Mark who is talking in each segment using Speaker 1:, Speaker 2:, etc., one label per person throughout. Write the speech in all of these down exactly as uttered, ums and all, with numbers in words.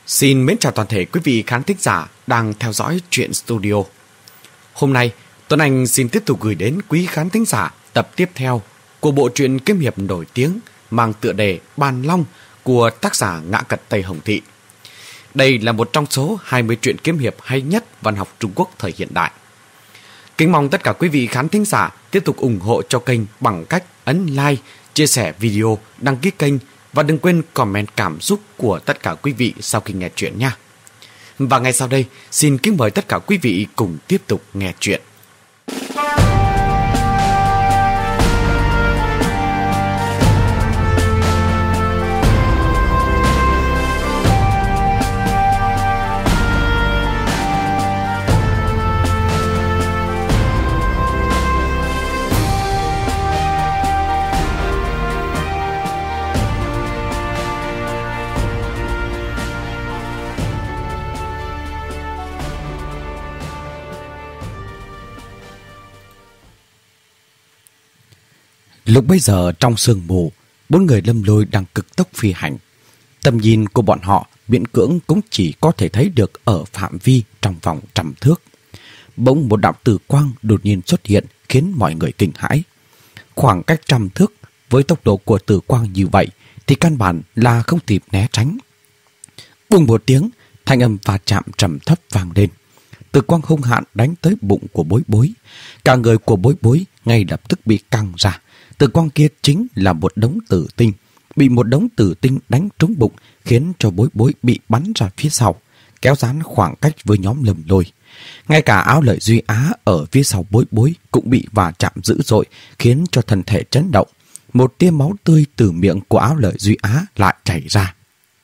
Speaker 1: Xin mến chào toàn thể quý vị khán thính giả đang theo dõi Truyện Studio. Hôm nay, Tuấn Anh xin tiếp tục gửi đến quý khán thính giả tập tiếp theo của bộ truyện kiếm hiệp nổi tiếng mang tựa đề Bàn Long của tác giả Ngã Cật Tây Hồng Thị. Đây là một trong số hai mươi truyện kiếm hiệp hay nhất văn học Trung Quốc thời hiện đại. Kính mong tất cả quý vị khán thính giả tiếp tục ủng hộ cho kênh bằng cách ấn like, chia sẻ video, đăng ký kênh và đừng quên comment cảm xúc của tất cả quý vị sau khi nghe chuyện nha. Và ngay sau đây, xin kính mời tất cả quý vị cùng tiếp tục nghe chuyện. Lúc bấy giờ trong sương mù, bốn người Lâm Lôi đang cực tốc phi hành. Tầm nhìn của bọn họ miễn cưỡng cũng chỉ có thể thấy được ở phạm vi trong vòng trăm thước. Bỗng một đạo tử quang đột nhiên xuất hiện khiến mọi người kinh hãi. Khoảng cách trăm thước với tốc độ của tử quang như vậy thì căn bản là không kịp né tránh. Bùng một tiếng, thanh âm va chạm trầm thấp vang lên. Tử quang hung hãn đánh tới bụng của Bối Bối. Cả người của Bối Bối ngay lập tức bị căng ra. Tử quang kia chính là một đống tử tinh, bị một đống tử tinh đánh trúng bụng khiến cho Bối Bối bị bắn ra phía sau, kéo dán khoảng cách với nhóm Lâm Lôi. Ngay cả áo lợi Duy Á ở phía sau Bối Bối cũng bị va chạm dữ dội, khiến cho thân thể chấn động. Một tia máu tươi từ miệng của áo lợi Duy Á lại chảy ra.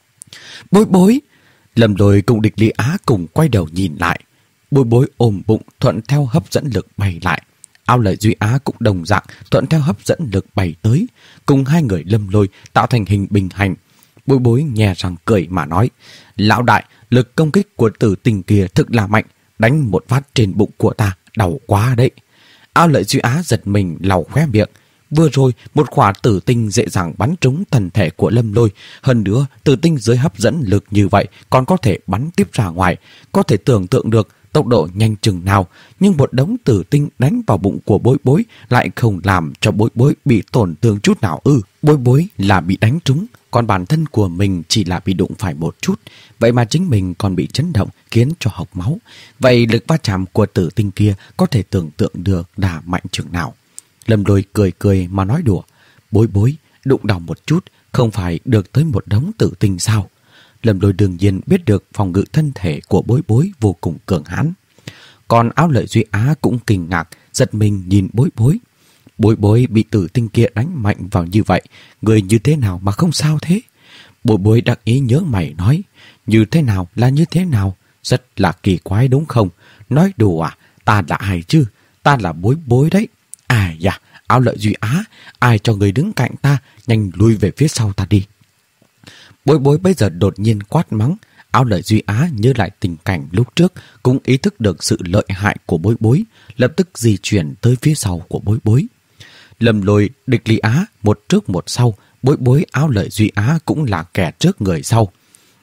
Speaker 1: Bối Bối! Lâm Lôi cùng địch Lý Á cùng quay đầu nhìn lại. Bối Bối ôm bụng thuận theo hấp dẫn lực bay lại. Áo lợi Duy Á cũng đồng dạng thuận theo hấp dẫn lực bay tới, cùng hai người Lâm Lôi tạo thành hình bình hành. Bối Bối nhè răng cười mà nói: Lão đại, lực công kích của tử tinh kia thực là mạnh, đánh một phát trên bụng của ta đau quá đấy. Áo lợi Duy Á giật mình lau khóe miệng. Vừa rồi một quả tử tinh dễ dàng bắn trúng thân thể của Lâm Lôi, hơn nữa tử tinh dưới hấp dẫn lực như vậy còn có thể bắn tiếp ra ngoài, có thể tưởng tượng được tốc độ nhanh chừng nào, nhưng một đống tử tinh đánh vào bụng của Bối Bối lại không làm cho Bối Bối bị tổn thương chút nào ư. Bối Bối là bị đánh trúng, còn bản thân của mình chỉ là bị đụng phải một chút, vậy mà chính mình còn bị chấn động khiến cho hộc máu. Vậy lực va chạm của tử tinh kia có thể tưởng tượng được là mạnh chừng nào. Lâm Lôi cười cười mà nói đùa: Bối Bối, đụng đau một chút không phải được tới một đống tử tinh sao? Lâm Lôi đương nhiên biết được phòng ngự thân thể của Bối Bối vô cùng cường hãn. Còn áo lợi Duy Á cũng kinh ngạc, giật mình nhìn Bối Bối. Bối Bối bị tử tinh kia đánh mạnh vào như vậy, người như thế nào mà không sao thế? Bối Bối đặc ý nhớ mày nói: Như thế nào là như thế nào? Rất là kỳ quái đúng không? Nói đùa à? Ta là ai chứ? Ta là Bối Bối đấy. À dạ, áo lợi Duy Á, ai cho người đứng cạnh ta, nhanh lui về phía sau ta đi. Bối Bối bây giờ đột nhiên quát mắng. Áo lợi Duy Á nhớ lại tình cảnh lúc trước, cũng ý thức được sự lợi hại của Bối Bối, lập tức di chuyển tới phía sau của Bối Bối. Lâm Lôi, địch Lý Á một trước một sau, Bối Bối, áo lợi Duy Á cũng là kẻ trước người sau.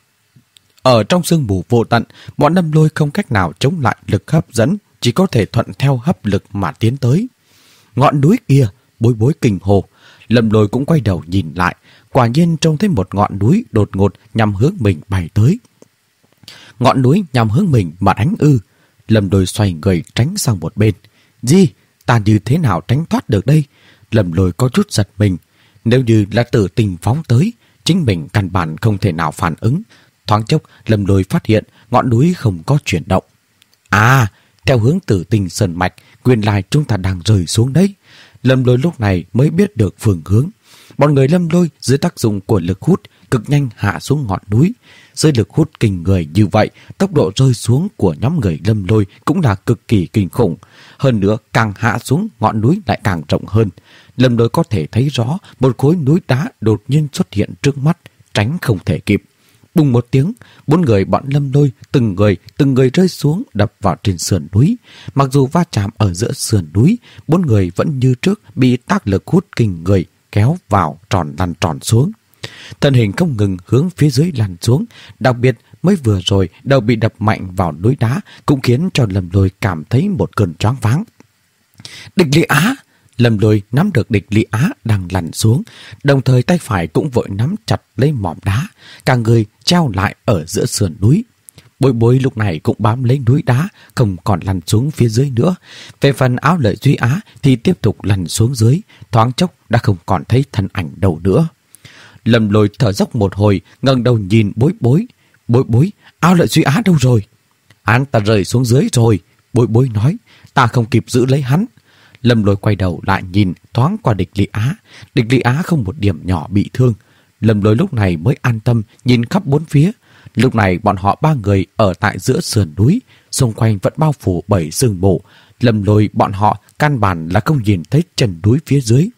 Speaker 1: Ở trong sương mù vô tận, bọn Lâm Lôi không cách nào chống lại lực hấp dẫn, chỉ có thể thuận theo hấp lực mà tiến tới. Ngọn núi kia! Bối Bối kinh hồ. Lâm Lôi cũng quay đầu nhìn lại, quả nhiên trông thấy một ngọn núi đột ngột nhằm hướng mình bay tới. Ngọn núi nhằm hướng mình mà đánh ư? Lâm Lôi xoay người tránh sang một bên. Gì? Ta như thế nào tránh thoát được đây? Lâm Lôi có chút giật mình. Nếu như là tử tinh phóng tới, chính mình căn bản không thể nào phản ứng. Thoáng chốc, Lâm Lôi phát hiện ngọn núi không có chuyển động. À, theo hướng tử tinh sơn mạch, nguyên lai chúng ta đang rơi xuống đấy. Lâm Lôi lúc này mới biết được phương hướng. Bọn người Lâm Lôi dưới tác dụng của lực hút cực nhanh hạ xuống ngọn núi. Dưới lực hút kinh người như vậy, tốc độ rơi xuống của nhóm người Lâm Lôi cũng là cực kỳ kinh khủng. Hơn nữa, càng hạ xuống, ngọn núi lại càng rộng hơn. Lâm Lôi có thể thấy rõ một khối núi đá đột nhiên xuất hiện trước mắt, tránh không thể kịp. Bùng một tiếng, bốn người bọn Lâm Lôi từng người từng người rơi xuống đập vào trên sườn núi. Mặc dù va chạm ở giữa sườn núi, bốn người vẫn như trước bị tác lực hút kinh người kéo vào tròn lăn tròn xuống. Thân hình không ngừng hướng phía dưới lăn xuống, đặc biệt mới vừa rồi đầu bị đập mạnh vào núi đá cũng khiến cho Lâm Lôi cảm thấy một cơn choáng váng. Địch Ly Á! Lâm Lôi nắm được Địch Ly Á đang lăn xuống, đồng thời tay phải cũng vội nắm chặt lấy mỏm đá, cả người treo lại ở giữa sườn núi. Bối Bối lúc này cũng bám lấy núi đá, không còn lăn xuống phía dưới nữa. Về phần Áo Lợi Duy Á thì tiếp tục lăn xuống dưới, thoáng chốc đã không còn thấy thân ảnh đâu nữa. Lâm Lôi thở dốc một hồi, ngẩng đầu nhìn Bối Bối. Bối Bối, Áo Lợi Duy Á đâu rồi? Hắn ta rơi xuống dưới rồi. Bối Bối nói, ta không kịp giữ lấy hắn. Lâm Lôi quay đầu lại nhìn thoáng qua Địch Ly Á. Địch Ly Á không một điểm nhỏ bị thương. Lâm Lôi lúc này mới an tâm nhìn khắp bốn phía. Lúc này bọn họ ba người ở tại giữa sườn núi, xung quanh vẫn bao phủ bởi sương mù. Lâm Lôi bọn họ căn bản là không nhìn thấy chân núi phía dưới.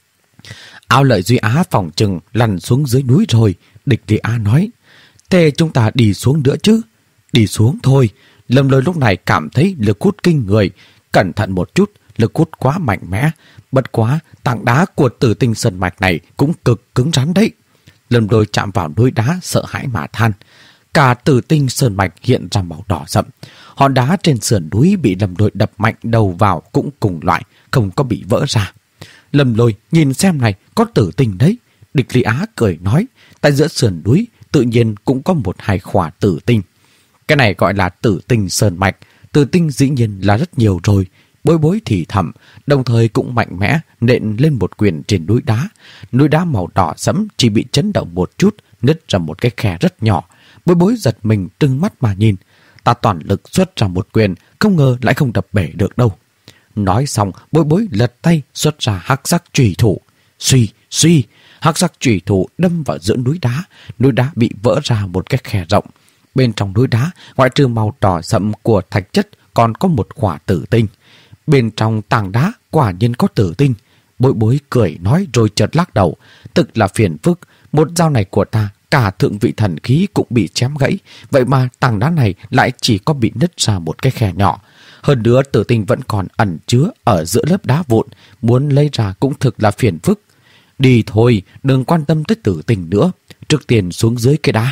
Speaker 1: Áo Lợi Duy Á phòng chừng lăn xuống dưới núi rồi. Địch Ly Á nói, thế chúng ta đi xuống nữa chứ? Đi xuống thôi. Lâm Lôi lúc này cảm thấy lực hút kinh người. Cẩn thận một chút, lực hút quá mạnh mẽ. Bất quá, tảng đá của Tử Tinh Sơn Mạch này cũng cực cứng rắn đấy. Lâm Lôi chạm vào núi đá sợ hãi mà than. Cả Tử Tinh Sơn Mạch hiện ra màu đỏ sậm. Hòn đá trên sườn núi bị Lâm Lôi đập mạnh đầu vào cũng cùng loại, không có bị vỡ ra. Lâm Lôi nhìn xem này, có tử tinh đấy. Địch Ly Á cười nói, tại giữa sườn núi tự nhiên cũng có một hai khỏa tử tinh. Cái này gọi là Tử Tinh Sơn Mạch. Tử tinh dĩ nhiên là rất nhiều rồi. Bối Bối thì thầm, đồng thời cũng mạnh mẽ nện lên một quyền trên núi đá. Núi đá màu đỏ sẫm chỉ bị chấn động một chút, nứt ra một cái khe rất nhỏ. Bối Bối giật mình trừng mắt mà nhìn. Ta toàn lực xuất ra một quyền, không ngờ lại không đập bể được đâu. Nói xong, Bối Bối lật tay xuất ra hắc sắc chùy thủ. Suy, suy, hắc sắc chùy thủ đâm vào giữa núi đá. Núi đá bị vỡ ra một cái khe rộng. Bên trong núi đá, ngoại trừ màu đỏ sẫm của thạch chất, còn có một quả tử tinh. Bên trong tảng đá quả nhiên có tử tinh. Bối Bối cười nói rồi chợt lắc đầu. Thực là phiền phức. Một dao này của ta, cả thượng vị thần khí cũng bị chém gãy. Vậy mà tảng đá này lại chỉ có bị nứt ra một cái khe nhỏ. Hơn nữa tử tinh vẫn còn ẩn chứa ở giữa lớp đá vụn. Muốn lấy ra cũng thực là phiền phức. Đi thôi, đừng quan tâm tới tử tinh nữa. Trước tiên xuống dưới cái đá.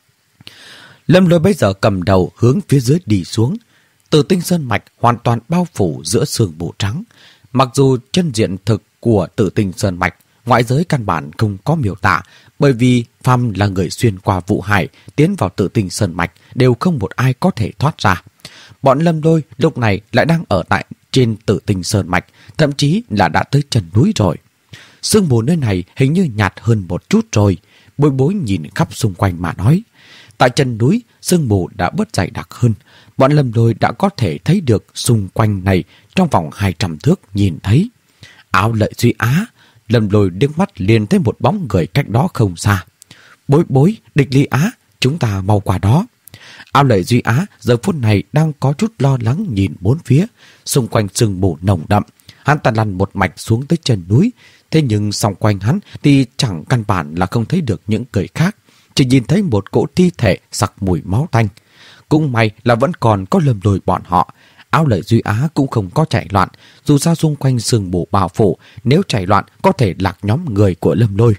Speaker 1: Lâm Lôi bây giờ cầm đầu hướng phía dưới đi xuống. Tử Tinh Sơn Mạch hoàn toàn bao phủ giữa sương mù trắng. Mặc dù chân diện thực của Tử Tinh Sơn Mạch, ngoại giới căn bản không có miêu tả, bởi vì phàm là người xuyên qua Vụ Hải tiến vào Tử Tinh Sơn Mạch đều không một ai có thể thoát ra. Bọn Lâm Lôi lúc này lại đang ở tại trên Tử Tinh Sơn Mạch, thậm chí là đã tới chân núi rồi. Sương mù nơi này hình như nhạt hơn một chút rồi. Bối Bối nhìn khắp xung quanh mà nói. Tại chân núi, sương mù đã bớt dày đặc hơn. Bọn Lâm Lôi đã có thể thấy được xung quanh này trong vòng hai trăm thước nhìn thấy. Áo Lợi Duy Á, Lâm Lôi liếc mắt liền thấy một bóng người cách đó không xa. Bối Bối, Địch Ly Á, chúng ta mau qua đó. Áo Lợi Duy Á giờ phút này đang có chút lo lắng nhìn bốn phía. Xung quanh sương mù nồng đậm, hắn ta lăn một mạch xuống tới chân núi. Thế nhưng xung quanh hắn thì chẳng căn bản là không thấy được những người khác. Chỉ nhìn thấy một cỗ thi thể sặc mùi máu tanh. Cũng may là vẫn còn có Lâm Lôi bọn họ. Áo Lợi Duy Á cũng không có chạy loạn. Dù sao xung quanh sương mù bao phủ, nếu chạy loạn có thể lạc nhóm người của Lâm Lôi.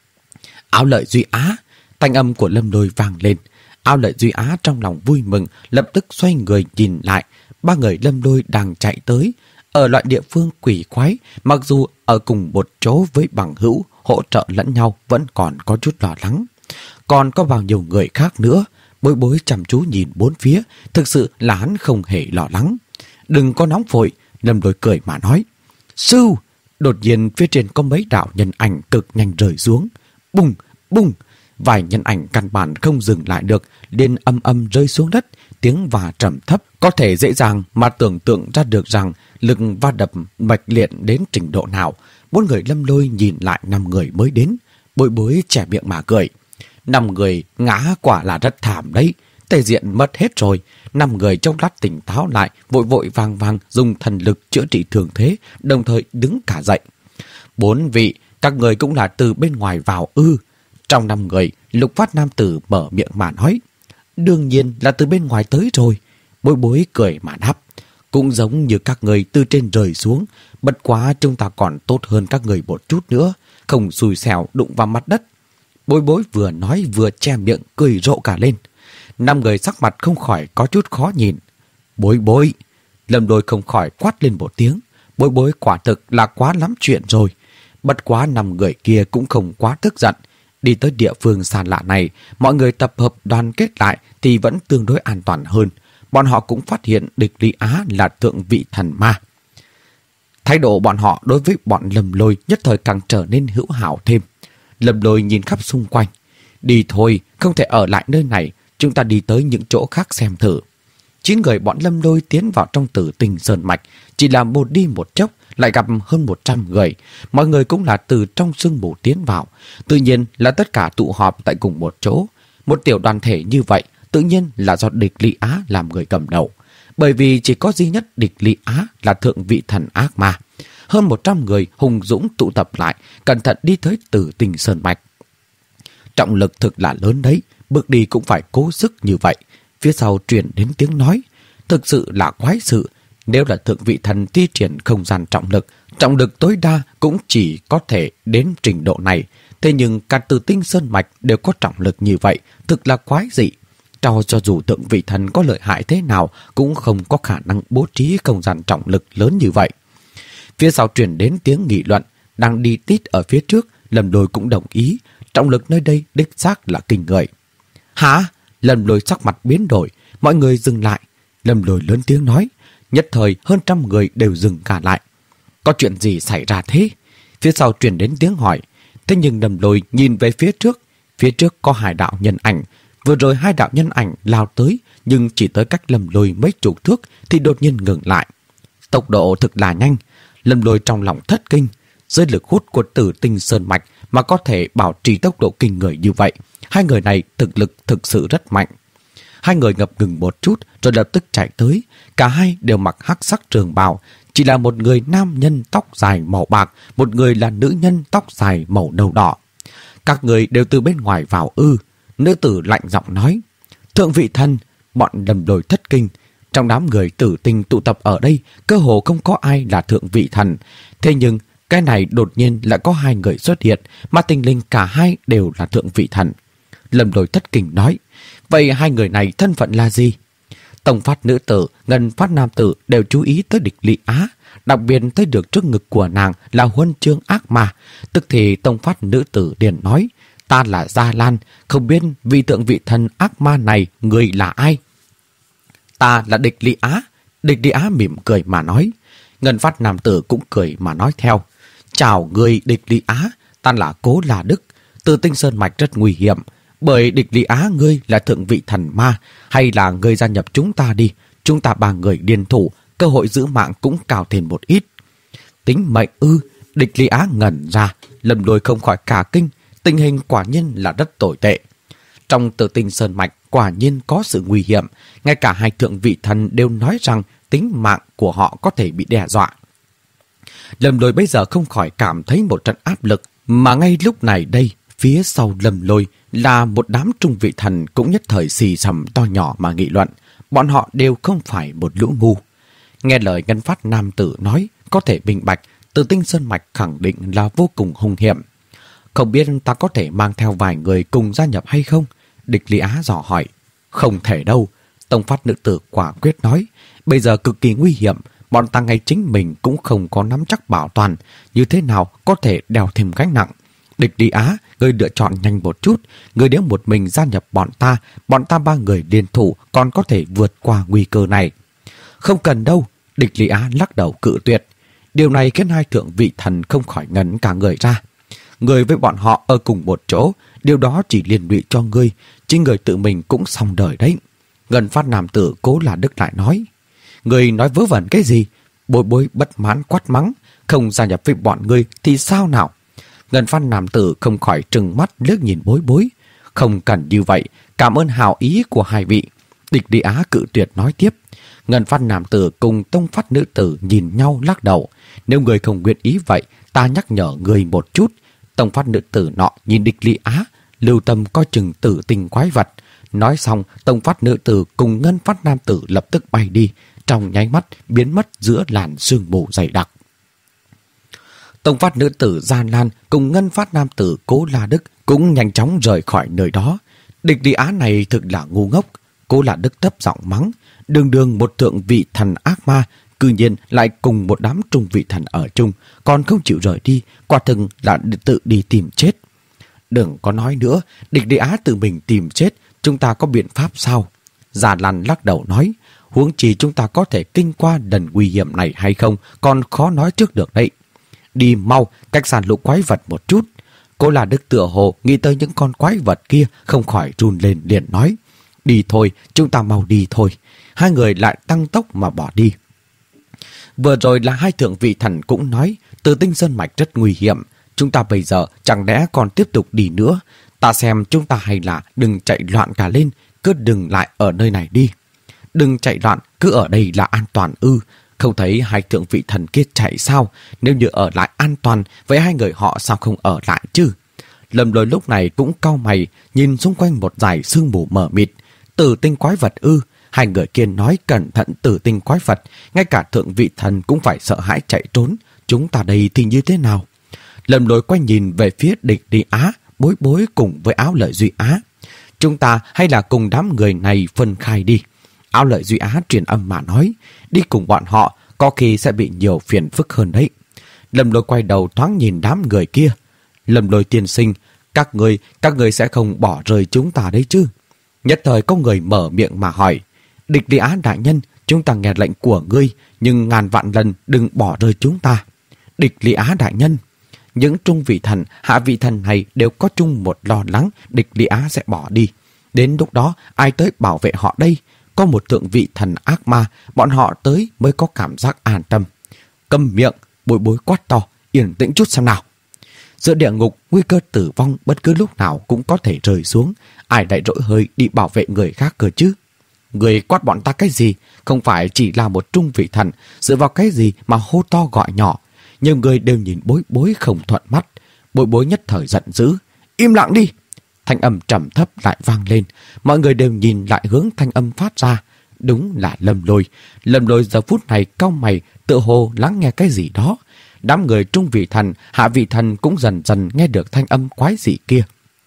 Speaker 1: Áo Lợi Duy Á, thanh âm của Lâm Lôi vang lên. Áo Lợi Duy Á trong lòng vui mừng, lập tức xoay người nhìn lại. Ba người Lâm Lôi đang chạy tới. Ở loại địa phương quỷ quái, mặc dù ở cùng một chỗ với bằng hữu, hỗ trợ lẫn nhau vẫn còn có chút lo lắng. Còn có bao nhiêu người khác nữa? Bối Bối chăm chú nhìn bốn phía, thực sự là hắn không hề lo lắng. Đừng có nóng vội, Lâm Lôi cười mà nói. Sư! Đột nhiên phía trên có mấy đạo nhân ảnh cực nhanh rơi xuống. Bùng! Bùng! Vài nhân ảnh căn bản không dừng lại được, liền âm âm rơi xuống đất, tiếng và trầm thấp. Có thể dễ dàng mà tưởng tượng ra được rằng lực va đập mạch liệt đến trình độ nào. Bốn người Lâm Lôi nhìn lại năm người mới đến. Bối Bối trẻ miệng mà cười. Năm người ngã quả là rất thảm đấy. Tề diện mất hết rồi. Năm người trong lát tỉnh táo lại, vội vội vàng vàng dùng thần lực chữa trị thương thế, đồng thời đứng cả dậy. Bốn vị, các người cũng là từ bên ngoài vào ư? Trong năm người, Lục Phát nam tử mở miệng mà nói. Đương nhiên là từ bên ngoài tới rồi. Bối Bối cười mà đáp. Cũng giống như các người từ trên rơi xuống, bất quá chúng ta còn tốt hơn các người một chút nữa, không xùi xẻo đụng vào mặt đất. Bối Bối vừa nói vừa che miệng cười rộ cả lên. Năm người sắc mặt không khỏi có chút khó nhìn. Bối Bối! Lâm Lôi không khỏi quát lên một tiếng. Bối Bối quả thực là quá lắm chuyện rồi. Bất quá năm người kia cũng không quá tức giận. Đi tới địa phương xa lạ này, mọi người tập hợp đoàn kết lại thì vẫn tương đối an toàn hơn. Bọn họ cũng phát hiện địch Lý Á là thượng vị thần ma. Thái độ bọn họ đối với bọn Lâm Lôi nhất thời càng trở nên hữu hảo thêm. Lâm Lôi nhìn khắp xung quanh. Đi thôi, không thể ở lại nơi này, chúng ta đi tới những chỗ khác xem thử. Chín người bọn Lâm Lôi tiến vào trong Tử Tinh Sơn Mạch, chỉ là một đi một chốc lại gặp hơn một trăm người. Mọi người cũng là từ trong sương mù tiến vào, tự nhiên là tất cả tụ họp tại cùng một chỗ. Một tiểu đoàn thể như vậy, tự nhiên là do địch Lý Á làm người cầm đầu. Bởi vì chỉ có duy nhất địch Lý Á là thượng vị thần ác ma. Hơn một trăm người hùng dũng tụ tập lại, cẩn thận đi tới Tử Tinh Sơn Mạch. Trọng lực thực là lớn đấy, bước đi cũng phải cố sức như vậy. Phía sau truyền đến tiếng nói, thực sự là quái sự. Nếu là thượng vị thần thi triển không gian trọng lực, trọng lực tối đa cũng chỉ có thể đến trình độ này. Thế nhưng cả Tử Tinh Sơn Mạch đều có trọng lực như vậy, thực là quái dị. Cho cho dù thượng vị thần có lợi hại thế nào cũng không có khả năng bố trí không gian trọng lực lớn như vậy. Phía sau truyền đến tiếng nghị luận, đang đi tít ở phía trước, Lâm Lôi cũng đồng ý, trọng lực nơi đây đích xác là kinh người. Hả? Lâm Lôi sắc mặt biến đổi, mọi người dừng lại. Lâm Lôi lớn tiếng nói, nhất thời hơn trăm người đều dừng cả lại. Có chuyện gì xảy ra thế? Phía sau truyền đến tiếng hỏi. Thế nhưng Lâm Lôi nhìn về phía trước, phía trước có hai đạo nhân ảnh. Vừa rồi hai đạo nhân ảnh lao tới, nhưng chỉ tới cách Lâm Lôi mấy chục thước thì đột nhiên ngừng lại. Tốc độ thực là nhanh. Lâm Lôi trong lòng thất kinh. Dưới lực hút của Tử Tinh Sơn Mạch mà có thể bảo trì tốc độ kinh người như vậy, hai người này thực lực thực sự rất mạnh. Hai người ngập ngừng một chút rồi lập tức chạy tới. Cả hai đều mặc hắc sắc trường bào, chỉ là một người nam nhân tóc dài màu bạc, một người là nữ nhân tóc dài màu nâu đỏ. Các người đều từ bên ngoài vào ư? Nữ tử lạnh giọng nói. Thượng vị thần! Bọn Lâm Lôi thất kinh. Trong đám người Tử Tinh tụ tập ở đây, cơ hồ không có ai là thượng vị thần. Thế nhưng cái này đột nhiên lại có hai người xuất hiện, mà tình linh cả hai đều là thượng vị thần. Lâm Lôi thất kinh nói. Vậy hai người này thân phận là gì? Tông Phát nữ tử, Ngân Phát nam tử đều chú ý tới địch Lý Á, đặc biệt thấy được trước ngực của nàng là huân chương ác ma. Tức thì Tông Phát nữ tử liền nói, ta là Gia Lan, không biết vị thượng vị thần ác ma này người là ai? Ta là địch Lý Á. Địch Lý Á mỉm cười mà nói. Ngân Phát nam tử cũng cười mà nói theo. Chào người địch Lý Á, ta là Cố Là Đức. Tử Tinh Sơn Mạch rất nguy hiểm, bởi địch Lý Á ngươi là thượng vị thần ma, hay là ngươi gia nhập chúng ta đi, chúng ta ba người liên thủ, cơ hội giữ mạng cũng cao thêm một ít. Tính mệnh ư? Địch Lý Á ngẩn ra, Lâm Lôi không khỏi cả kinh, tình hình quả nhiên là rất tồi tệ. Trong Tử Tinh Sơn Mạch quả nhiên có sự nguy hiểm, ngay cả hai thượng vị thần đều nói rằng tính mạng của họ có thể bị đe dọa. Lâm Lôi bây giờ không khỏi cảm thấy một trận áp lực, mà ngay lúc này đây, phía sau Lâm Lôi là một đám trung vị thần cũng nhất thời xì xầm to nhỏ mà nghị luận. Bọn họ đều không phải một lũ ngu. Nghe lời Ngân Phát nam tử nói, có thể minh bạch, Tử Tinh Sơn Mạch khẳng định là vô cùng hung hiểm. Không biết ta có thể mang theo vài người cùng gia nhập hay không? Địch Lý Á dò hỏi. Không thể đâu. Tông Phát nữ tử quả quyết nói. Bây giờ cực kỳ nguy hiểm, bọn ta ngay chính mình cũng không có nắm chắc bảo toàn. Như thế nào có thể đeo thêm gánh nặng? Địch Lý Á, ngươi lựa chọn nhanh một chút. Ngươi nếu một mình gia nhập bọn ta, bọn ta ba người liên thủ còn có thể vượt qua nguy cơ này. Không cần đâu. Địch Lý Á lắc đầu cự tuyệt. Điều này khiến hai thượng vị thần không khỏi ngẩn cả người ra. Người với bọn họ ở cùng một chỗ, điều đó chỉ liên lụy cho ngươi, chính người tự mình cũng xong đời đấy. Ngân Phát nam tử Cố Là Đức lại nói. Ngươi nói vớ vẩn cái gì? Bối Bối bất mãn quát mắng. Không gia nhập với bọn ngươi thì sao nào? Ngân Phát nam tử không khỏi trừng mắt liếc nhìn Bối Bối. Không cần như vậy, cảm ơn hào ý của hai vị. Địch Lý Á cự tuyệt nói tiếp. Ngân Phát nam tử cùng Tông Phát nữ tử nhìn nhau lắc đầu. Nếu người không nguyện ý vậy, ta nhắc nhở người một chút. Tông Phát nữ tử nọ nhìn địch Lý Á, lưu tâm coi chừng tử tình quái vật. Nói xong, Tông Phát nữ tử cùng Ngân Phát nam tử lập tức bay đi, trong nháy mắt biến mất giữa làn sương mù dày đặc. Tông Phát nữ tử Gia Lan cùng Ngân Phát nam tử Cố La Đức cũng nhanh chóng rời khỏi nơi đó. Địch Lý Á này thực là ngu ngốc. Cô là Đức thấp giọng mắng, đường đường một thượng vị thần ác ma, cư nhiên lại cùng một đám trung vị thần ở chung, còn không chịu rời đi, quả thực là tự đi tìm chết. Đừng có nói nữa, Địch Lý Á tự mình tìm chết, chúng ta có biện pháp sao? Già Lan lắc đầu nói, huống chi chúng ta có thể kinh qua lần nguy hiểm này hay không, còn khó nói trước được đấy. Đi mau, cách xa lũ quái vật một chút. Cô là Đức tựa hồ nghĩ tới những con quái vật kia, không khỏi run lên liền nói, đi thôi, chúng ta mau đi thôi. Hai người lại tăng tốc mà bỏ đi. Vừa rồi là hai thượng vị thần cũng nói, Tử Tinh Sơn Mạch rất nguy hiểm, chúng ta bây giờ chẳng lẽ còn tiếp tục đi nữa. Ta xem chúng ta hay là đừng chạy loạn cả lên, cứ đừng lại ở nơi này đi. Đừng chạy loạn, cứ ở đây là an toàn ư? Không thấy hai thượng vị thần kia chạy sao? Nếu như ở lại an toàn, vậy hai người họ sao không ở lại chứ? Lâm Lôi lúc này cũng cau mày, nhìn xung quanh một dải sương mù mờ mịt. Tử tinh quái vật ư? Hai người kia nói cẩn thận tử tinh quái vật, ngay cả thượng vị thần cũng phải sợ hãi chạy trốn. Chúng ta đây thì như thế nào? Lâm Lôi quay nhìn về phía Địch Lý Á, Bối Bối cùng với Áo Lợi Duy Á. Chúng ta hay là cùng đám người này phân khai đi. Áo Lợi Duy Á truyền âm mà nói, đi cùng bọn họ có khi sẽ bị nhiều phiền phức hơn đấy. Lâm Lôi quay đầu thoáng nhìn đám người kia. Lâm Lôi tiên sinh, các người, các người sẽ không bỏ rơi chúng ta đấy chứ? Nhất thời có người mở miệng mà hỏi, Địch Lý Á đại nhân, chúng ta nghe lệnh của ngươi, nhưng ngàn vạn lần đừng bỏ rơi chúng ta. Địch Lý Á đại nhân, những trung vị thần, hạ vị thần này đều có chung một lo lắng Địch Lý Á sẽ bỏ đi. Đến lúc đó ai tới bảo vệ họ đây? Có một thượng vị thần ác ma, bọn họ tới mới có cảm giác an tâm. Câm miệng, Bối Bối quát to, yên tĩnh chút xem nào. Giữa địa ngục, nguy cơ tử vong bất cứ lúc nào cũng có thể rơi xuống. Ai lại rỗi hơi đi bảo vệ người khác cơ chứ? Người quát bọn ta cái gì? Không phải chỉ là một trung vị thần, dựa vào cái gì mà hô to gọi nhỏ? Nhiều người đều nhìn Bối Bối không thuận mắt. Bối Bối nhất thời giận dữ, im lặng đi. Thanh âm trầm thấp lại vang lên. Mọi người đều nhìn lại hướng thanh âm phát ra. Đúng là Lâm Lôi. Lâm Lôi giờ phút này cau mày, tựa hồ lắng nghe cái gì đó. Đám người trung vị thần, hạ vị thần cũng dần dần nghe được thanh âm quái dị kia.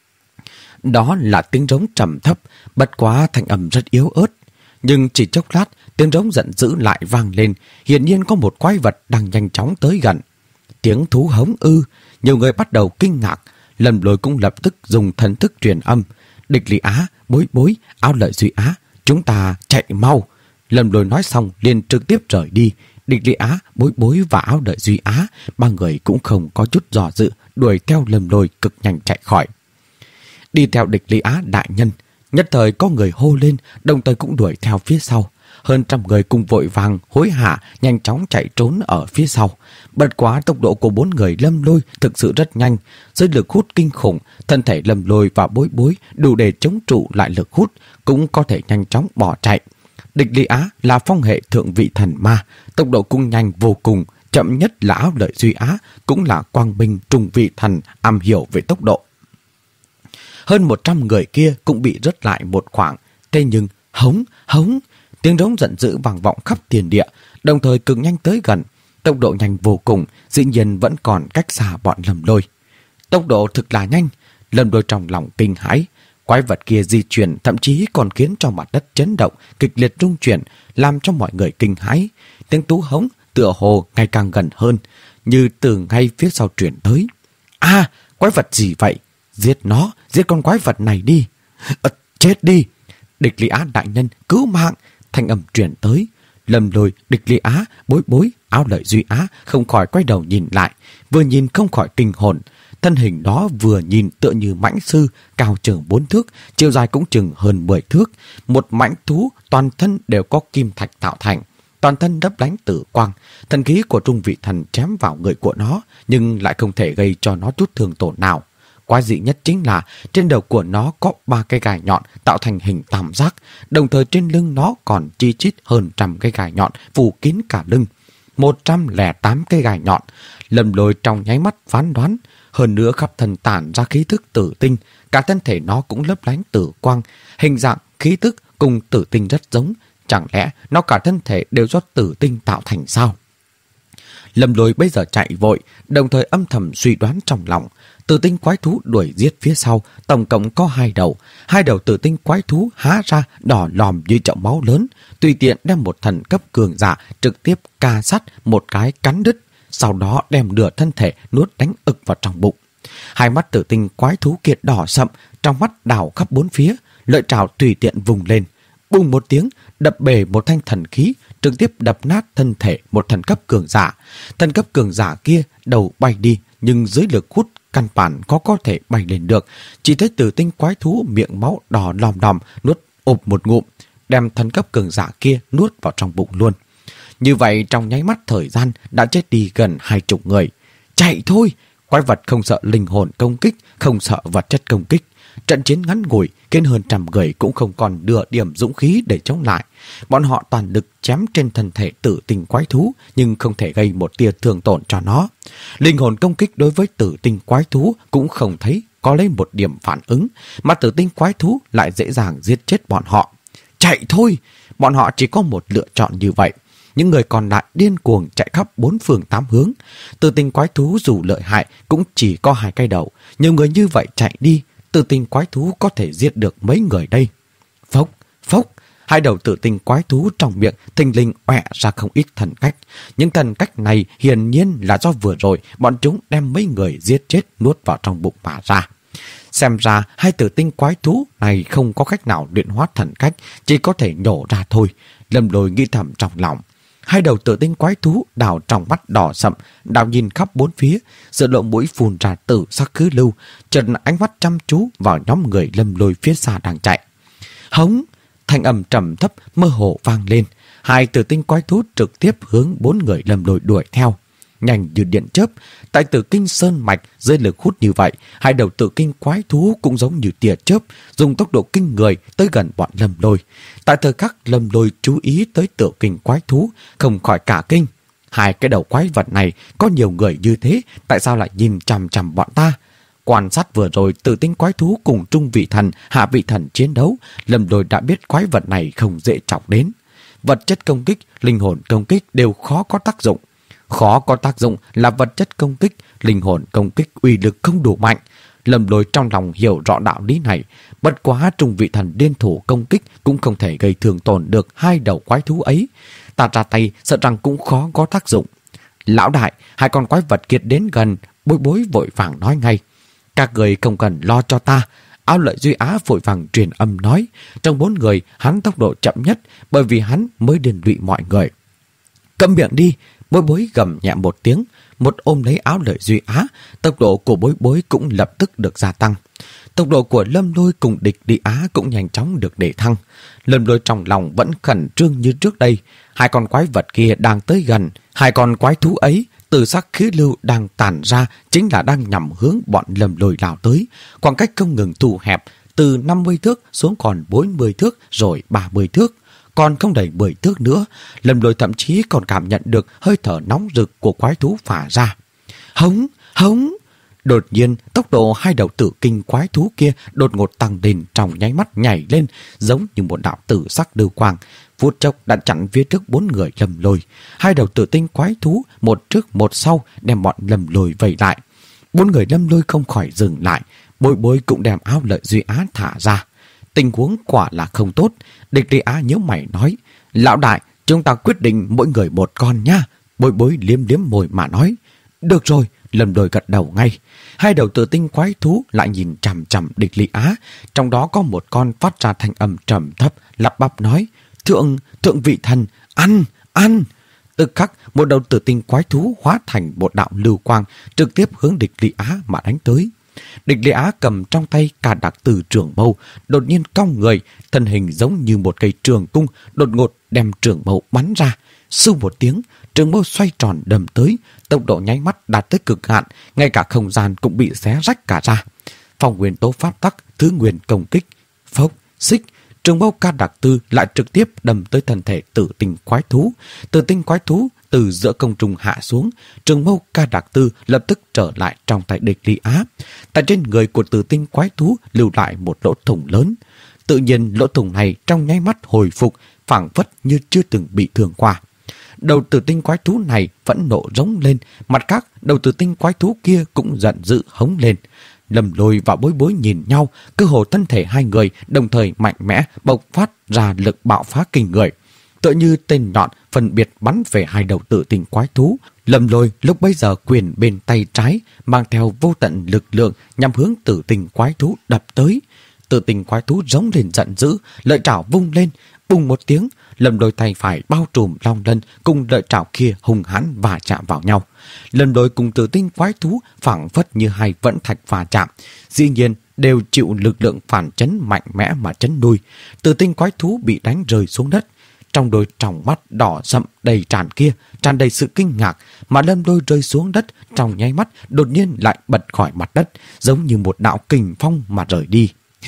Speaker 1: Đó là tiếng rống trầm thấp, bất quá thanh âm rất yếu ớt. Nhưng chỉ chốc lát, tiếng rống giận dữ lại vang lên. Hiển nhiên có một quái vật đang nhanh chóng tới gần. Tiếng thú hống ư? Nhiều người bắt đầu kinh ngạc. Lâm Lôi cũng lập tức dùng thần thức truyền âm. Địch Lý Á, Bối Bối, Áo Lợi Duy Á, chúng ta chạy mau. Lâm Lôi nói xong liền trực tiếp rời đi. Địch Lý Á, Bối Bối và Áo Lợi Duy Á, ba người cũng không có chút dò dự, đuổi theo Lâm Lôi cực nhanh chạy khỏi. Đi theo Địch Lý Á đại nhân, nhất thời có người hô lên, đồng thời cũng đuổi theo phía sau. Hơn trăm người cùng vội vàng hối hả nhanh chóng chạy trốn ở phía sau. Bất quá tốc độ của bốn người Lâm Lôi thực sự rất nhanh, dưới lực hút kinh khủng, thân thể Lâm Lôi và Bối Bối đủ để chống trụ lại lực hút, cũng có thể nhanh chóng bỏ chạy. Địch Lý Á là phong hệ thượng vị thần ma, tốc độ cũng nhanh vô cùng, chậm nhất là Áo Lợi Duy Á, cũng là quang binh trung vị thần am hiểu về tốc độ. Hơn một trăm người kia cũng bị rớt lại một khoảng, thế nhưng hống, hống, tiếng rống giận dữ vang vọng khắp tiền địa, đồng thời cực nhanh tới gần, tốc độ nhanh vô cùng, dĩ nhiên vẫn còn cách xa bọn Lâm Lôi. Tốc độ thực là nhanh, Lâm Lôi trong lòng kinh hãi, quái vật kia di chuyển thậm chí còn khiến cho mặt đất chấn động, kịch liệt rung chuyển, làm cho mọi người kinh hãi. Tiếng tú hống tựa hồ ngày càng gần hơn, như từ ngay phía sau truyền tới. À, quái vật gì vậy? Giết nó, giết con quái vật này đi. À, chết đi. Địch Lý Á đại nhân, cứu mạng. Thanh âm truyền tới. Lâm Lôi, Địch Lý Á, Bối Bối, Áo Lợi Duy Á không khỏi quay đầu nhìn lại, vừa nhìn không khỏi kinh hồn. Thân hình đó vừa nhìn tựa như mãnh sư, cao chừng bốn thước, chiều dài cũng chừng hơn mười thước. Một mãnh thú toàn thân đều có kim thạch tạo thành, toàn thân đấp lánh tử quang. Thần khí của trung vị thần chém vào người của nó, nhưng lại không thể gây cho nó chút thương tổn nào. Quái dị nhất chính là trên đầu của nó có ba cái gai nhọn tạo thành hình tam giác, đồng thời trên lưng nó còn chi chít hơn trăm cái gai nhọn phủ kín cả lưng. Một trăm lẻ tám cái gai nhọn. Lâm Lôi trong nháy mắt phán đoán, hơn nữa khắp thân tản ra khí thức tử tinh, cả thân thể nó cũng lấp lánh tử quang, hình dạng, khí thức cùng tử tinh rất giống, chẳng lẽ nó cả thân thể đều do tử tinh tạo thành sao? Lâm Lôi bây giờ chạy vội, đồng thời âm thầm suy đoán trong lòng. Tử tinh quái thú đuổi giết phía sau, tổng cộng có hai đầu. Hai đầu tử tinh quái thú há ra đỏ lòm như chậu máu lớn, tùy tiện đem một thần cấp cường giả trực tiếp ca sắt một cái cắn đứt, sau đó đem nửa thân thể nuốt đánh ực vào trong bụng. Hai mắt tử tinh quái thú kia đỏ sậm, trong mắt đảo khắp bốn phía, lợi trảo tùy tiện vùng lên, bùng một tiếng đập bể một thanh thần khí, trực tiếp đập nát thân thể một thần cấp cường giả. Thần cấp cường giả kia đầu bay đi, nhưng dưới lực hút căn bản có có thể bay lên được. Chỉ thấy tử tinh quái thú miệng máu đỏ lòm đòm nuốt ộp một ngụm, đem thần cấp cường giả kia nuốt vào trong bụng luôn. Như vậy trong nháy mắt thời gian đã chết đi gần hai chục người. Chạy thôi! Quái vật không sợ linh hồn công kích, không sợ vật chất công kích. Trận chiến ngắn ngủi khiến hơn trăm người cũng không còn nửa điểm dũng khí để chống lại. Bọn họ toàn lực chém trên thân thể tử tinh quái thú, nhưng không thể gây một tia thương tổn cho nó. Linh hồn công kích đối với tử tinh quái thú cũng không thấy có lấy một điểm phản ứng, mà tử tinh quái thú lại dễ dàng giết chết bọn họ. Chạy thôi! Bọn họ chỉ có một lựa chọn như vậy. Những người còn lại điên cuồng chạy khắp bốn phương tám hướng. Tử tinh quái thú dù lợi hại cũng chỉ có hai cái đầu. Nhiều người như vậy chạy đi, tử tinh quái thú có thể giết được mấy người đây. Phốc, phốc, hai đầu tử tinh quái thú trong miệng thình lình ọe ra không ít thần cách. Những thần cách này hiển nhiên là do vừa rồi bọn chúng đem mấy người giết chết nuốt vào trong bụng mà ra. Xem ra hai tử tinh quái thú này không có cách nào luyện hóa thần cách, chỉ có thể nhổ ra thôi. Lâm Lôi nghĩ thầm trong lòng. Hai đầu tử tinh quái thú đào trong mắt đỏ sậm, đào nhìn khắp bốn phía, sự lỗ mũi phun ra tử sắc khứ lưu, trần ánh mắt chăm chú vào nhóm người Lâm Lôi phía xa đang chạy. Hống! Thanh âm trầm thấp mơ hồ vang lên. Hai tử tinh quái thú trực tiếp hướng bốn người Lâm Lôi đuổi theo. Nhanh như điện chớp, tại Tử Kinh Sơn Mạch dưới lực hút như vậy, hai đầu tử kinh quái thú cũng giống như tia chớp, dùng tốc độ kinh người tới gần bọn Lâm Lôi. Tại thời khắc Lâm Lôi chú ý tới Tử Kinh quái thú, không khỏi cả kinh. Hai cái đầu quái vật này có nhiều người như thế, tại sao lại nhìn chằm chằm bọn ta? Quan sát vừa rồi Tử Tinh quái thú cùng trung vị thần, hạ vị thần chiến đấu, Lâm Lôi đã biết quái vật này không dễ chọc đến. Vật chất công kích, linh hồn công kích đều khó có tác dụng. Khó có tác dụng là vật chất công kích, linh hồn công kích uy lực không đủ mạnh. Lâm Lôi trong lòng hiểu rõ đạo lý này, bất quá trung vị thần liên thủ công kích cũng không thể gây thương tổn được hai đầu quái thú ấy. Ta ra tay sợ rằng cũng khó có tác dụng. Lão đại, hai con quái vật kiệt đến gần, Bối Bối vội vàng nói ngay. Các người không cần lo cho ta. Áo Lợi Duy Á vội vàng truyền âm nói, trong bốn người hắn tốc độ chậm nhất, bởi vì hắn mới liên lụy mọi người. Câm miệng đi! Bối Bối gầm nhẹ một tiếng, một ôm lấy Áo Lợi Duy Á, tốc độ của Bối Bối cũng lập tức được gia tăng. Tốc độ của Lâm Lôi cùng Địch Đi Á cũng nhanh chóng được để thăng. Lâm Lôi trong lòng vẫn khẩn trương như trước đây. Hai con quái vật kia đang tới gần. Hai con quái thú ấy, từ sắc khí lưu đang tản ra, chính là đang nhằm hướng bọn Lâm Lôi lao tới. Khoảng cách không ngừng thu hẹp, từ năm mươi thước xuống còn bốn mươi thước, rồi ba mươi thước. Còn không đầy mười thước nữa, Lâm Lôi thậm chí còn cảm nhận được hơi thở nóng rực của quái thú phả ra. Hống! Hống! Đột nhiên, tốc độ hai đầu tử kinh quái thú kia đột ngột tăng lên, trong nháy mắt nhảy lên, giống như một đạo tử sắc lưu quang. Phút chốc đã chặn phía trước bốn người Lâm Lôi. Hai đầu tử tinh quái thú, một trước một sau, đem bọn Lâm Lôi vây lại. Bốn người Lâm Lôi không khỏi dừng lại, Bối Bối cũng đem Áo Lợi Duy Á thả ra. Tình huống quả là không tốt. Địch Đi Á nhớ mày nói, lão đại, chúng ta quyết định mỗi người một con nha. Bối Bối liếm liếm môi mà nói, được rồi. Lâm Lôi gật đầu ngay. Hai đầu tử tinh quái thú lại nhìn chằm chằm Địch Đi Á, trong đó có một con phát ra thanh âm trầm thấp, lắp bắp nói, thượng, thượng vị thần, ăn, ăn. Tức khắc, một đầu tử tinh quái thú hóa thành một đạo lưu quang, trực tiếp hướng Địch Đi Á mà đánh tới. Địch Đi Á cầm trong tay cả đặc từ trường mâu, đột nhiên cong người, thân hình giống như một cây trường cung, đột ngột đem trường mâu bắn ra. Sưu một tiếng, trường mâu xoay tròn đâm tới, tốc độ nháy mắt đạt tới cực hạn, ngay cả không gian cũng bị xé rách cả ra. Phong nguyên tố pháp tắc, thứ nguyên công kích, phốc, xích, trường mâu ca đặc tư lại trực tiếp đâm tới thân thể tử tinh quái thú. Tử tinh quái thú từ giữa không trung hạ xuống, trường mâu ca đặc tư lập tức trở lại trong tay Địch Đi Á. Tại trên người của tử tinh quái thú lưu lại một lỗ thủng lớn. Tự nhiên lỗ thủng này trong nháy mắt hồi phục, phảng phất như chưa từng bị thương qua. đầu tử tinh quái thú này vẫn nộ rống lên, mặt khác đầu tử tinh quái thú kia cũng giận dữ hống lên. Lâm Lôi và Bối Bối nhìn nhau, cơ hồ thân thể hai người đồng thời mạnh mẽ bộc phát ra lực bạo phá kinh người, tựa như tên nhọn phân biệt bắn về hai đầu tử tinh quái thú. Lâm Lôi lúc bấy giờ quyền bên tay trái mang theo vô tận lực lượng nhằm hướng tử tinh quái thú đập tới. Tử tinh quái thú rống lên giận dữ, lợi trảo vung lên, bùng một tiếng, Lâm Lôi tay phải bao trùm long lân cùng lợi trảo kia hung hãn và chạm vào nhau. Lâm Lôi cùng tử tinh quái thú phảng phất như hai vẫn thạch va chạm, dĩ nhiên đều chịu lực lượng phản chấn mạnh mẽ mà chấn nuôi. Tử tinh quái thú bị đánh rơi xuống đất. Trong đôi tròng mắt đỏ sậm đầy tràn kia tràn đầy sự kinh ngạc, mà Lâm Lôi rơi xuống đất trong nháy mắt đột nhiên lại bật khỏi mặt đất, giống như một đạo kình phong mà rời đi.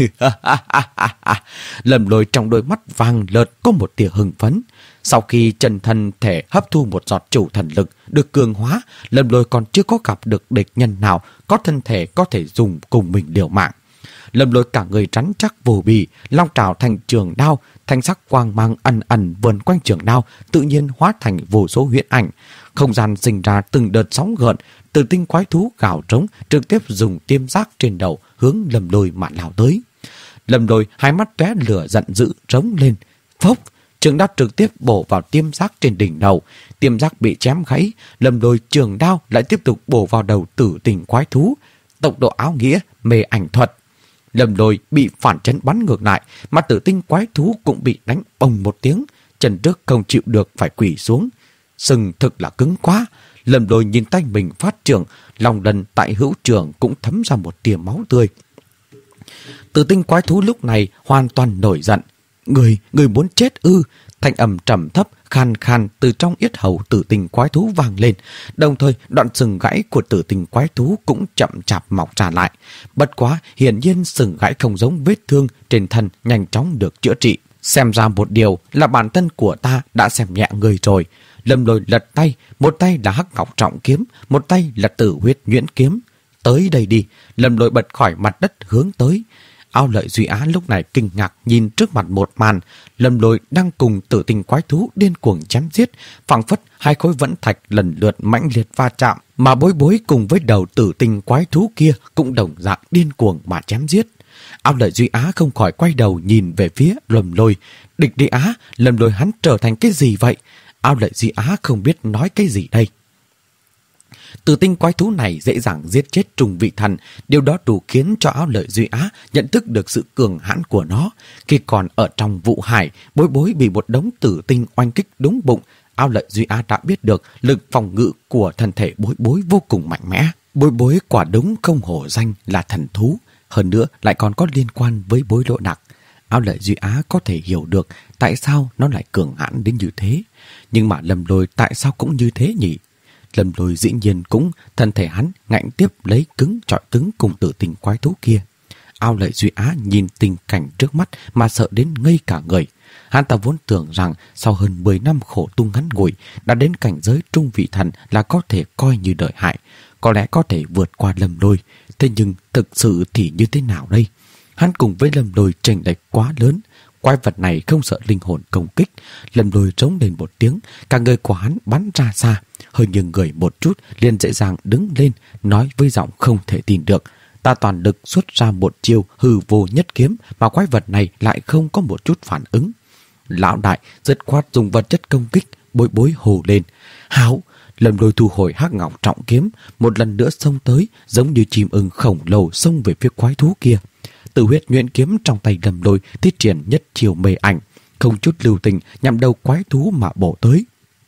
Speaker 1: Lâm Lôi trong đôi mắt vàng lợt có một tia hưng phấn. Sau khi chân thân thể hấp thu một giọt chủ thần lực được cường hóa, Lâm Lôi còn chưa có gặp được địch nhân nào có thân thể có thể dùng cùng mình liều mạng. Lâm Lôi cả người rắn chắc vô bì, long trảo thành trường đao, thanh sắc quang mang ẩn ẩn vần quanh trường đao tự nhiên hóa thành vô số huyễn ảnh. Không gian sinh ra từng đợt sóng gợn, tử tinh quái thú gào trống trực tiếp dùng tiêm giác trên đầu hướng Lâm Lôi mà lao tới. Lâm Lôi hai mắt tóe lửa giận dữ rống lên, phốc, trường đao trực tiếp bổ vào tiêm giác trên đỉnh đầu. Tiêm giác bị chém gãy, Lâm Lôi trường đao lại tiếp tục bổ vào đầu tử tinh quái thú. Tốc độ áo nghĩa mê ảnh thuật. Lâm Lôi bị phản chấn bắn ngược lại, mà tử tinh quái thú cũng bị đánh bồng một tiếng, chân trước không chịu được phải quỳ xuống. Sừng thực là cứng quá. Lâm Lôi nhìn tay mình phát trưởng, lòng lần tại hữu trường cũng thấm ra một tia máu tươi. Tử tinh quái thú lúc này hoàn toàn nổi giận. Người, người muốn chết ư? Thanh âm trầm thấp khan khan từ trong yết hầu tử tinh quái thú vang lên, đồng thời đoạn sừng gãy của tử tinh quái thú cũng chậm chạp mọc ra lại. Bất quá hiển nhiên sừng gãy không giống vết thương trên thân nhanh chóng được chữa trị. Xem ra một điều là bản thân của ta đã xem nhẹ người rồi. Lâm Lôi lật tay, một tay là hắc ngọc trọng kiếm, một tay là tử huyết nhuyễn kiếm. Tới đây đi. Lâm Lôi bật khỏi mặt đất hướng tới. Ao Lợi Duy Á lúc này kinh ngạc nhìn trước mặt một màn. Lâm Lôi đang cùng tử tinh quái thú điên cuồng chém giết, phảng phất hai khối vẫn thạch lần lượt mãnh liệt va chạm, mà Bối Bối cùng với đầu tử tinh quái thú kia cũng đồng dạng điên cuồng mà chém giết. Ao Lợi Duy Á không khỏi quay đầu nhìn về phía Lâm Lôi. Địch đi Á, Lâm Lôi hắn trở thành cái gì vậy? Ao Lợi Duy Á không biết nói cái gì đây. Tử tinh quái thú này dễ dàng giết chết trùng vị thần, điều đó đủ khiến cho Ao Lợi Duy Á nhận thức được sự cường hãn của nó. Khi còn ở trong vụ hải, Bối Bối bị một đống tử tinh oanh kích đúng bụng, Ao Lợi Duy Á đã biết được lực phòng ngự của thân thể Bối Bối vô cùng mạnh mẽ. Bối Bối quả đúng không hổ danh là thần thú, hơn nữa lại còn có liên quan với Bối Lộ Đặc. Ao Lợi Duy Á có thể hiểu được tại sao nó lại cường hãn đến như thế, nhưng mà Lâm Lôi tại sao cũng như thế nhỉ? Lâm Lôi dĩ nhiên cũng thân thể hắn ngạnh tiếp lấy cứng chọi cứng cùng tử tinh quái thú kia. Ao Lợi Duy Á nhìn tình cảnh trước mắt mà sợ đến ngây cả người. Hắn ta vốn tưởng rằng sau hơn mười năm khổ tu ngắn ngủi đã đến cảnh giới trung vị thần là có thể coi như đời hại, có lẽ có thể vượt qua Lâm Lôi. Thế nhưng thực sự thì như thế nào đây? Hắn cùng với Lâm Lôi chênh lệch quá lớn. Quái vật này không sợ linh hồn công kích. Lâm Lôi trống lên một tiếng, cả người của hắn bắn ra xa, hơi nghiêng người một chút liền dễ dàng đứng lên, nói với giọng không thể tin được: ta toàn lực xuất ra một chiêu hư vô nhất kiếm mà quái vật này lại không có một chút phản ứng. Lão đại dứt khoát dùng vật chất công kích. Bối Bối hồ lên: hảo! Lâm Lôi thu hồi hắc ngọc trọng kiếm, một lần nữa xông tới, giống như chim ưng khổng lồ xông về phía quái thú kia. Tử huyết nhuyễn kiếm trong tay Lâm Lôi thiết triển nhất chiều mê ảnh, không chút lưu tình nhằm đầu quái thú mà bổ tới.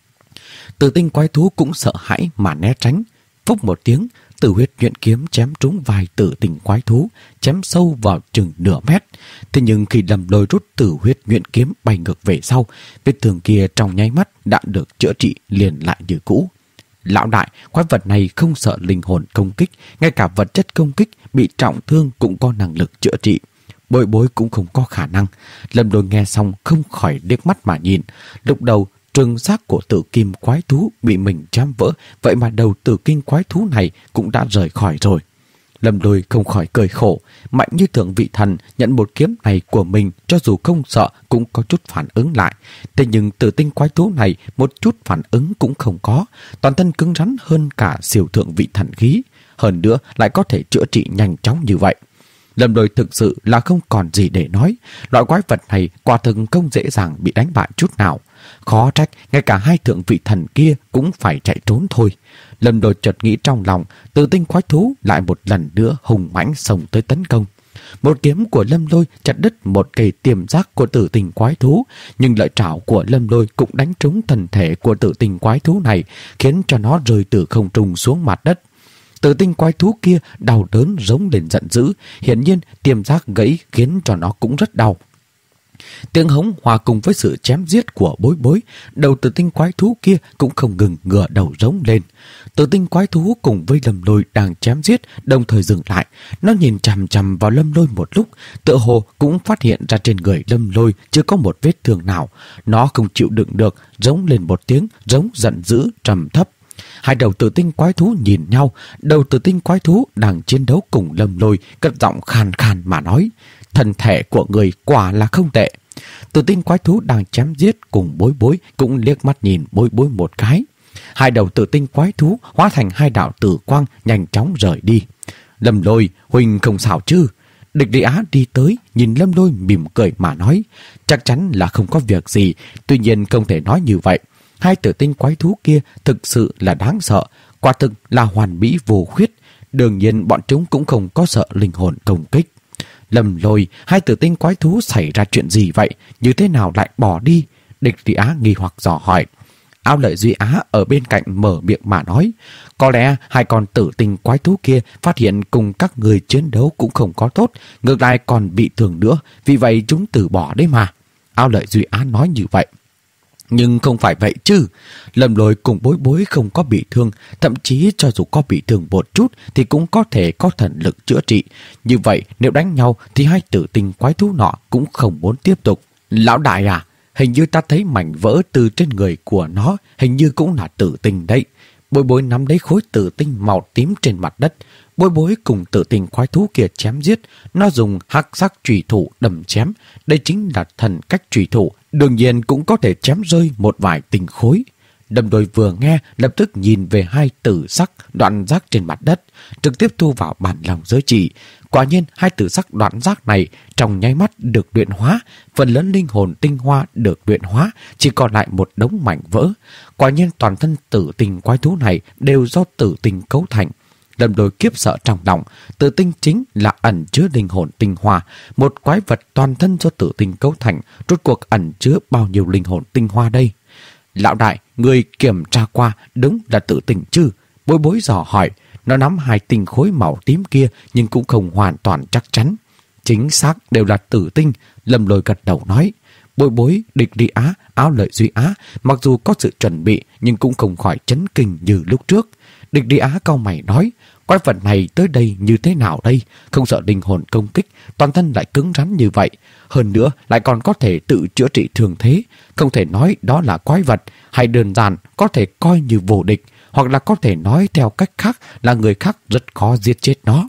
Speaker 1: Tử tinh quái thú cũng sợ hãi mà né tránh. Phốc một tiếng, tử huyết nhuyễn kiếm chém trúng vai tử tinh quái thú, chém sâu vào chừng nửa mét. Thế nhưng khi Lâm Lôi rút tử huyết nhuyễn kiếm bay ngược về sau, vết thương kia trong nháy mắt đã được chữa trị liền lại như cũ. Lão đại, quái vật này không sợ linh hồn công kích, ngay cả vật chất công kích bị trọng thương cũng có năng lực chữa trị. Bối Bối cũng không có khả năng. Lâm Lôi nghe xong không khỏi liếc mắt mà nhìn. Lúc đầu trường xác của tử kim quái thú bị mình chém vỡ, vậy mà đầu tử kim quái thú này cũng đã rời khỏi rồi. Lâm Lôi không khỏi cười khổ. Mạnh như thượng vị thần nhận một kiếm này của mình, cho dù không sợ cũng có chút phản ứng lại. Thế nhưng tử tinh quái thú này một chút phản ứng cũng không có, toàn thân cứng rắn hơn cả siêu thượng vị thần khí, hơn nữa lại có thể chữa trị nhanh chóng như vậy. Lâm Lôi thực sự là không còn gì để nói. Loại quái vật này quả thực không dễ dàng bị đánh bại chút nào. Khó trách ngay cả hai thượng vị thần kia cũng phải chạy trốn thôi. Lâm Lôi chợt nghĩ trong lòng, tử tinh quái thú lại một lần nữa hùng mãnh xông tới tấn công. Một kiếm của Lâm Lôi chặt đứt một cây tiềm giác của tử tinh quái thú, nhưng lợi trảo của Lâm Lôi cũng đánh trúng thân thể của tử tinh quái thú này, khiến cho nó rơi từ không trung xuống mặt đất. Tử tinh quái thú kia đau đớn rống lên giận dữ, hiển nhiên tiềm giác gãy khiến cho nó cũng rất đau. Tiếng hống hòa cùng với sự chém giết của Bối Bối, đầu tử tinh quái thú kia cũng không ngừng ngửa đầu rống lên. Tử tinh quái thú cùng với Lâm Lôi đang chém giết đồng thời dừng lại. Nó nhìn chằm chằm vào Lâm Lôi một lúc, tựa hồ cũng phát hiện ra trên người Lâm Lôi chưa có một vết thương nào. Nó không chịu đựng được, rống lên một tiếng, rống giận dữ trầm thấp. Hai đầu tử tinh quái thú nhìn nhau. Đầu tử tinh quái thú đang chiến đấu cùng Lâm Lôi cất giọng khàn khàn mà nói: "Thân thể của người quả là không tệ." Tử tinh quái thú đang chém giết cùng Bối Bối cũng liếc mắt nhìn Bối Bối một cái. Hai đầu tử tinh quái thú hóa thành hai đạo tử quang nhanh chóng rời đi. "Lâm Lôi, huynh không sao chứ?" Địch Lý Á đi tới, nhìn Lâm Lôi mỉm cười mà nói: "Chắc chắn là không có việc gì, tuy nhiên không thể nói như vậy. Hai tử tinh quái thú kia thực sự là đáng sợ, quả thực là hoàn mỹ vô khuyết. Đương nhiên bọn chúng cũng không có sợ linh hồn công kích." "Lâm Lôi, hai tử tinh quái thú xảy ra chuyện gì vậy? Như thế nào lại bỏ đi?" Địch Lý Á nghi hoặc dò hỏi. Ao Lợi Duy Á ở bên cạnh mở miệng mà nói: "Có lẽ hai con tử tinh quái thú kia phát hiện cùng các người chiến đấu cũng không có tốt, ngược lại còn bị thương nữa, vì vậy chúng từ bỏ đấy mà." Ao Lợi Duy Á nói như vậy. "Nhưng không phải vậy chứ. Lâm Lôi cùng Bối Bối không có bị thương, thậm chí cho dù có bị thương một chút thì cũng có thể có thần lực chữa trị. Như vậy nếu đánh nhau thì hai tử tinh quái thú nọ cũng không muốn tiếp tục." "Lão đại à, hình như ta thấy mảnh vỡ từ trên người của nó, hình như cũng là tử tinh đấy." Bối Bối nắm lấy khối tử tinh màu tím trên mặt đất. Bối Bối cùng tử tinh quái thú kia chém giết, nó dùng hắc sắc chùy thủ đâm chém, đây chính là thần cách chùy thủ, đương nhiên cũng có thể chém rơi một vài tinh khối. Đầm Đôi vừa nghe lập tức nhìn về hai tử sắc đoạn giác trên mặt đất, trực tiếp thu vào bản lòng giới chỉ. Quả nhiên hai tử sắc đoạn giác này trong nháy mắt được luyện hóa, phần lớn linh hồn tinh hoa được luyện hóa, chỉ còn lại một đống mảnh vỡ. Quả nhiên toàn thân tử tinh quái thú này đều do tử tinh cấu thành. Lâm Đôi kiếp sợ trong lòng, tử tinh chính là ẩn chứa linh hồn tinh hoa, một quái vật toàn thân do tử tinh cấu thành, rốt cuộc ẩn chứa bao nhiêu linh hồn tinh hoa đây? "Lão đại, người kiểm tra qua đúng là tử tinh chứ?" Bối Bối dò hỏi. Nó nắm hai tinh khối màu tím kia nhưng cũng không hoàn toàn chắc chắn. "Chính xác đều là tử tinh." Lâm Lôi gật đầu nói. Bối Bối, Địch Lý Á, Ao Lợi Duy Á mặc dù có sự chuẩn bị nhưng cũng không khỏi chấn kinh như lúc trước. Địch Lý Á cau mày nói: "Quái vật này tới đây như thế nào đây? Không sợ linh hồn công kích, toàn thân lại cứng rắn như vậy, hơn nữa lại còn có thể tự chữa trị thương thế. Không thể nói đó là quái vật, hay đơn giản có thể coi như vô địch, hoặc là có thể nói theo cách khác là người khác rất khó giết chết nó."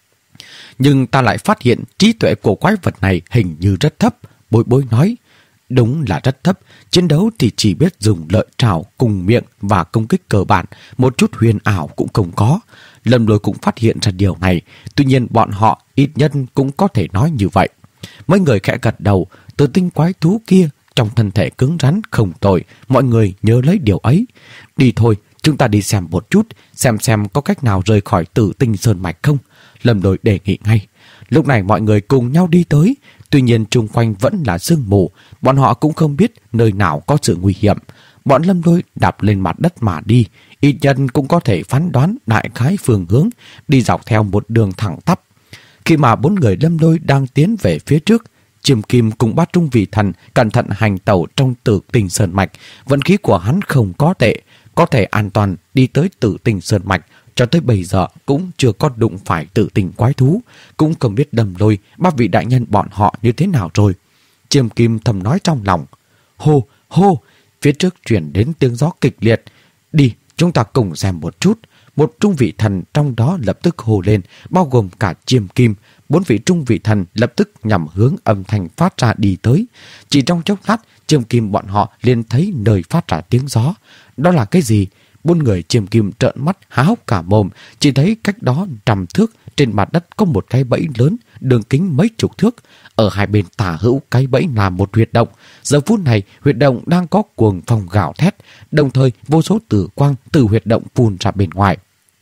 Speaker 1: "Nhưng ta lại phát hiện trí tuệ của quái vật này hình như rất thấp." Bối Bối nói. "Đúng là rất thấp, chiến đấu thì chỉ biết dùng lợi trảo cùng miệng và công kích cơ bản, một chút huyền ảo cũng không có." Lâm Lôi cũng phát hiện ra điều này, tuy nhiên bọn họ ít nhất cũng có thể nói như vậy. Mấy người khẽ gật đầu. Tử tinh quái thú kia trong thân thể cứng rắn không tồi, mọi người nhớ lấy điều ấy. "Đi thôi, chúng ta đi xem một chút, xem xem có cách nào rời khỏi tử tinh sơn mạch không?" Lâm Lôi đề nghị ngay. Lúc này mọi người cùng nhau đi tới, tuy nhiên chung quanh vẫn là sương mù, bọn họ cũng không biết nơi nào có sự nguy hiểm. Bọn Lâm Lôi đạp lên mặt đất mà đi, ít nhân cũng có thể phán đoán đại khái phương hướng, đi dọc theo một đường thẳng tắp. Khi mà bốn người Lâm Lôi đang tiến về phía trước, Chiêm Kim cùng Bát Trung Vị Thần cẩn thận hành tẩu trong tử tinh sơn mạch. Vận khí của hắn không có tệ, có thể an toàn đi tới tử tinh sơn mạch. Cho tới bây giờ cũng chưa có đụng phải tử tinh quái thú, cũng không biết Lâm Lôi, ba vị đại nhân bọn họ như thế nào rồi. Chiêm Kim thầm nói trong lòng. Hô, hô, phía trước chuyển đến tiếng gió kịch liệt. "Đi, chúng ta cùng xem một chút." một trung vị thần trong đó lập tức hô lên, bao gồm cả Chiêm Kim. Bốn vị trung vị thần lập tức nhằm hướng âm thanh phát ra đi tới. Chỉ trong chốc lát, Chiêm Kim bọn họ liền thấy nơi phát ra tiếng gió. Đó là cái gì? Bốn người Chiêm Kim trợn mắt há hốc cả mồm, chỉ thấy cách đó trăm thước trên mặt đất có một cái bẫy lớn, đường kính mấy chục thước. Ở hai bên tả hữu cái bẫy là một huyệt động. Giờ phút này, huyệt động đang có cuồng phong gào thét, đồng thời vô số tử quang từ huyệt động phun ra bên ngoài.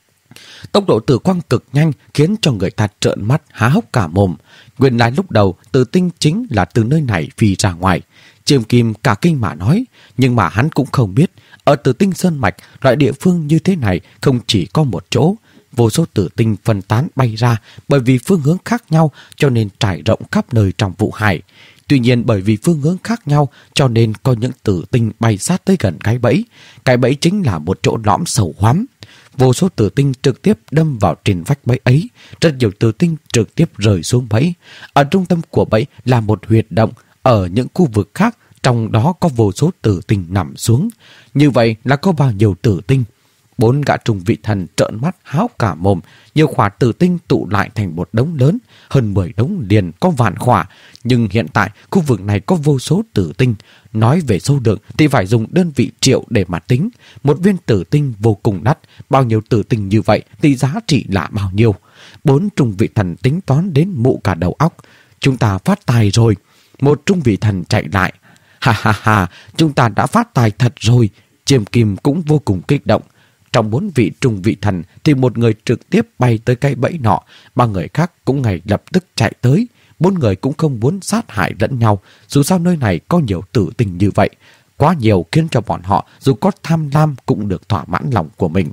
Speaker 1: Tốc độ tử quang cực nhanh khiến cho người ta trợn mắt há hốc cả mồm. Nguyên lai lúc đầu tử tinh chính là từ nơi này phi ra ngoài. Chiêm Kim cả kinh mà nói, nhưng mà hắn cũng không biết ở Tử Tinh Sơn Mạch, loại địa phương như thế này không chỉ có một chỗ. Vô số tử tinh phân tán bay ra, bởi vì phương hướng khác nhau cho nên trải rộng khắp nơi trong vụ hải. Tuy nhiên bởi vì phương hướng khác nhau cho nên có những tử tinh bay sát tới gần cái bẫy. Cái bẫy chính là một chỗ lõm sâu hoắm. Vô số tử tinh trực tiếp đâm vào trên vách bẫy ấy. Rất nhiều tử tinh trực tiếp rơi xuống bẫy. Ở trung tâm của bẫy là một huyệt động. Ở những khu vực khác, trong đó có vô số tử tinh nằm xuống. Như vậy là có bao nhiêu tử tinh? Bốn gã trung vị thần trợn mắt háo cả mồm. Nhiều khỏa tử tinh tụ lại thành một đống lớn. Hơn mười đống liền có vạn khỏa. Nhưng hiện tại khu vực này có vô số tử tinh. Nói về số lượng thì phải dùng đơn vị triệu để mà tính. Một viên tử tinh vô cùng đắt. Bao nhiêu tử tinh như vậy thì giá trị là bao nhiêu? Bốn trung vị thần tính toán đến mụ cả đầu óc. Chúng ta phát tài rồi. Một trung vị thần chạy lại. Ha ha ha, chúng ta đã phát tài thật rồi. Chiêm Kim cũng vô cùng kích động. Trong bốn vị trung vị thần thì một người trực tiếp bay tới cái bẫy nọ, ba người khác cũng ngay lập tức chạy tới. Bốn người cũng không muốn sát hại lẫn nhau, dù sao nơi này có nhiều tử tinh như vậy. Quá nhiều khiến cho bọn họ dù có tham lam cũng được thỏa mãn lòng của mình.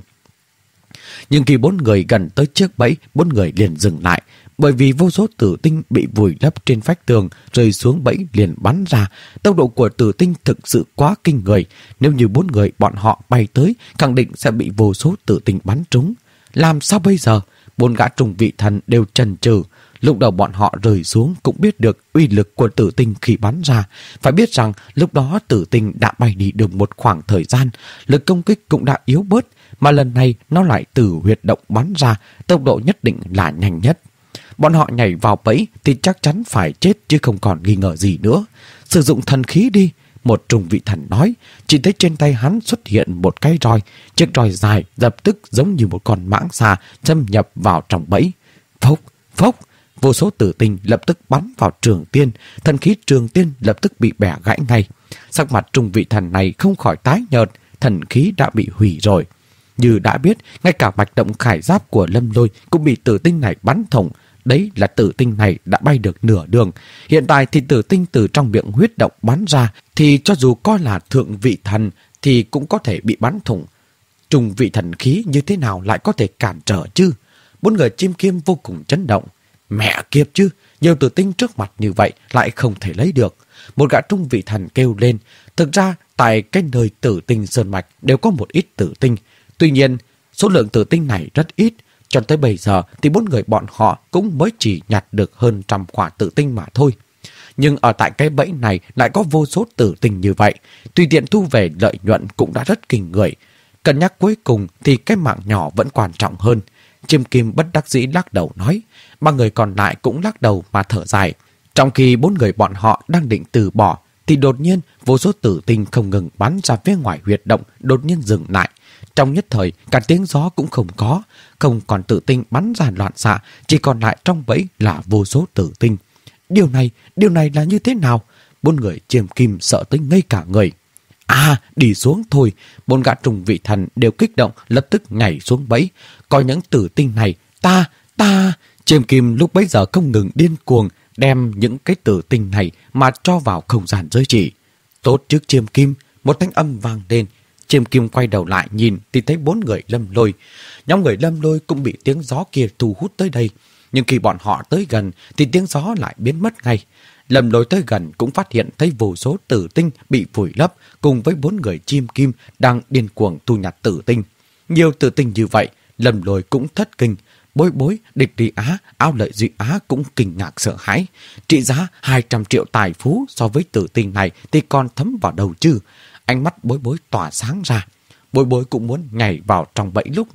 Speaker 1: Nhưng khi bốn người gần tới chiếc bẫy, bốn người liền dừng lại. Bởi vì vô số tử tinh bị vùi lấp trên vách tường, rơi xuống bẫy liền bắn ra. Tốc độ của tử tinh thực sự quá kinh người. Nếu như bốn người bọn họ bay tới, khẳng định sẽ bị vô số tử tinh bắn trúng. Làm sao bây giờ? Bốn gã trung vị thần đều chần chừ. Lúc đầu bọn họ rơi xuống cũng biết được uy lực của tử tinh khi bắn ra. Phải biết rằng lúc đó tử tinh đã bay đi được một khoảng thời gian, lực công kích cũng đã yếu bớt, mà lần này nó lại từ huyệt động bắn ra, tốc độ nhất định là nhanh nhất. Bọn họ nhảy vào bẫy thì chắc chắn phải chết chứ không còn nghi ngờ gì nữa. Sử dụng thần khí đi, một trung vị thần nói. Chỉ thấy trên tay hắn xuất hiện một cái roi. Chiếc roi dài lập tức giống như một con mãng xà xâm nhập vào trong bẫy. Phốc, phốc, vô số tử tinh lập tức bắn vào Trường Tiên. Thần khí Trường Tiên lập tức bị bẻ gãy ngay. Sắc mặt trung vị thần này không khỏi tái nhợt, thần khí đã bị hủy rồi. Như đã biết, ngay cả bạch động khải giáp của Lâm Lôi cũng bị tử tinh này bắn thủng. Đấy là tử tinh này đã bay được nửa đường. Hiện tại thì tử tinh từ trong miệng huyết động bắn ra, thì cho dù có là thượng vị thần thì cũng có thể bị bắn thủng. Trung vị thần khí như thế nào lại có thể cản trở chứ? Bốn người Chiêm Kim vô cùng chấn động. Mẹ kiếp chứ, nhiều tử tinh trước mặt như vậy lại không thể lấy được. Một gã trung vị thần kêu lên. Thực ra tại cái nơi tử tinh sơn mạch đều có một ít tử tinh. Tuy nhiên số lượng tử tinh này rất ít. Cho tới bây giờ thì bốn người bọn họ cũng mới chỉ nhặt được hơn trăm quả tử tinh mà thôi. Nhưng ở tại cái bẫy này lại có vô số tử tinh như vậy. Tùy tiện thu về lợi nhuận cũng đã rất kinh người. Cân nhắc cuối cùng thì cái mạng nhỏ vẫn quan trọng hơn. Chiêm Kim bất đắc dĩ lắc đầu nói. Ba người còn lại cũng lắc đầu mà thở dài. Trong khi bốn người bọn họ đang định từ bỏ thì đột nhiên vô số tử tinh không ngừng bắn ra phía ngoài huyệt động đột nhiên dừng lại. Trong nhất thời, cả tiếng gió cũng không có, không còn tử tinh bắn ra loạn xạ, chỉ còn lại trong bẫy là vô số tử tinh. Điều này, điều này là như thế nào? Bốn người Chiêm Kim sợ tới ngây cả người. À, đi xuống thôi. Bốn gã trùng vị thần đều kích động, lập tức nhảy xuống bẫy. Coi những tử tinh này, ta, ta... Chiêm Kim lúc bấy giờ không ngừng điên cuồng, đem những cái tử tinh này mà cho vào không gian giới chỉ. Tốt trước Chiêm Kim, một thanh âm vang lên. Chiêm Kim quay đầu lại nhìn thì thấy bốn người Lâm Lôi. Nhóm người Lâm Lôi cũng bị tiếng gió kia thu hút tới đây. Nhưng khi bọn họ tới gần thì tiếng gió lại biến mất ngay. Lâm Lôi tới gần cũng phát hiện thấy vô số tử tinh bị vùi lấp cùng với bốn người Chiêm Kim đang điên cuồng thu nhặt tử tinh. Nhiều tử tinh như vậy, Lâm Lôi cũng thất kinh. Bối Bối, Địch Đi Á, Ao Lợi Duy Á cũng kinh ngạc sợ hãi. Trị giá hai trăm triệu tài phú so với tử tinh này thì còn thấm vào đầu chứ. Ánh mắt Bối Bối tỏa sáng ra. Bối Bối cũng muốn nhảy vào trong bẫy lúc này.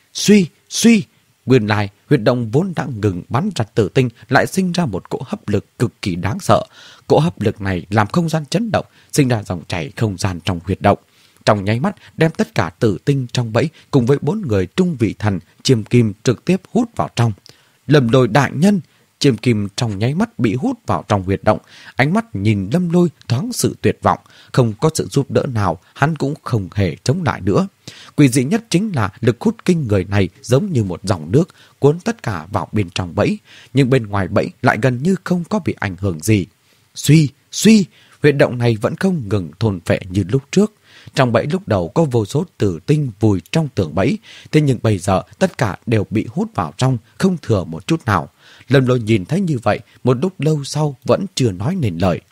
Speaker 1: Suy, suy! Nguyên lai, huyệt động vốn đã ngừng bắn ra tử tinh lại sinh ra một cỗ hấp lực cực kỳ đáng sợ. Cỗ hấp lực này làm không gian chấn động, sinh ra dòng chảy không gian trong huyệt động. Trong nháy mắt đem tất cả tử tinh trong bẫy cùng với bốn người trung vị thần Chiêm Kim trực tiếp hút vào trong. Lâm Lôi đại nhân! Chiêm Kim trong nháy mắt bị hút vào trong huyệt động, ánh mắt nhìn Lâm Lôi thoáng sự tuyệt vọng, không có sự giúp đỡ nào, hắn cũng không hề chống lại nữa. Quỷ dị nhất chính là lực hút kinh người này giống như một dòng nước, cuốn tất cả vào bên trong bẫy, nhưng bên ngoài bẫy lại gần như không có bị ảnh hưởng gì. Suy, suy, huyệt động này vẫn không ngừng thôn phệ như lúc trước. Trong bẫy lúc đầu có vô số tử tinh vùi trong tường bẫy, thế nhưng bây giờ tất cả đều bị hút vào trong, không thừa một chút nào. Lâm Lôi nhìn thấy như vậy, một lúc lâu sau vẫn chưa nói nên lời.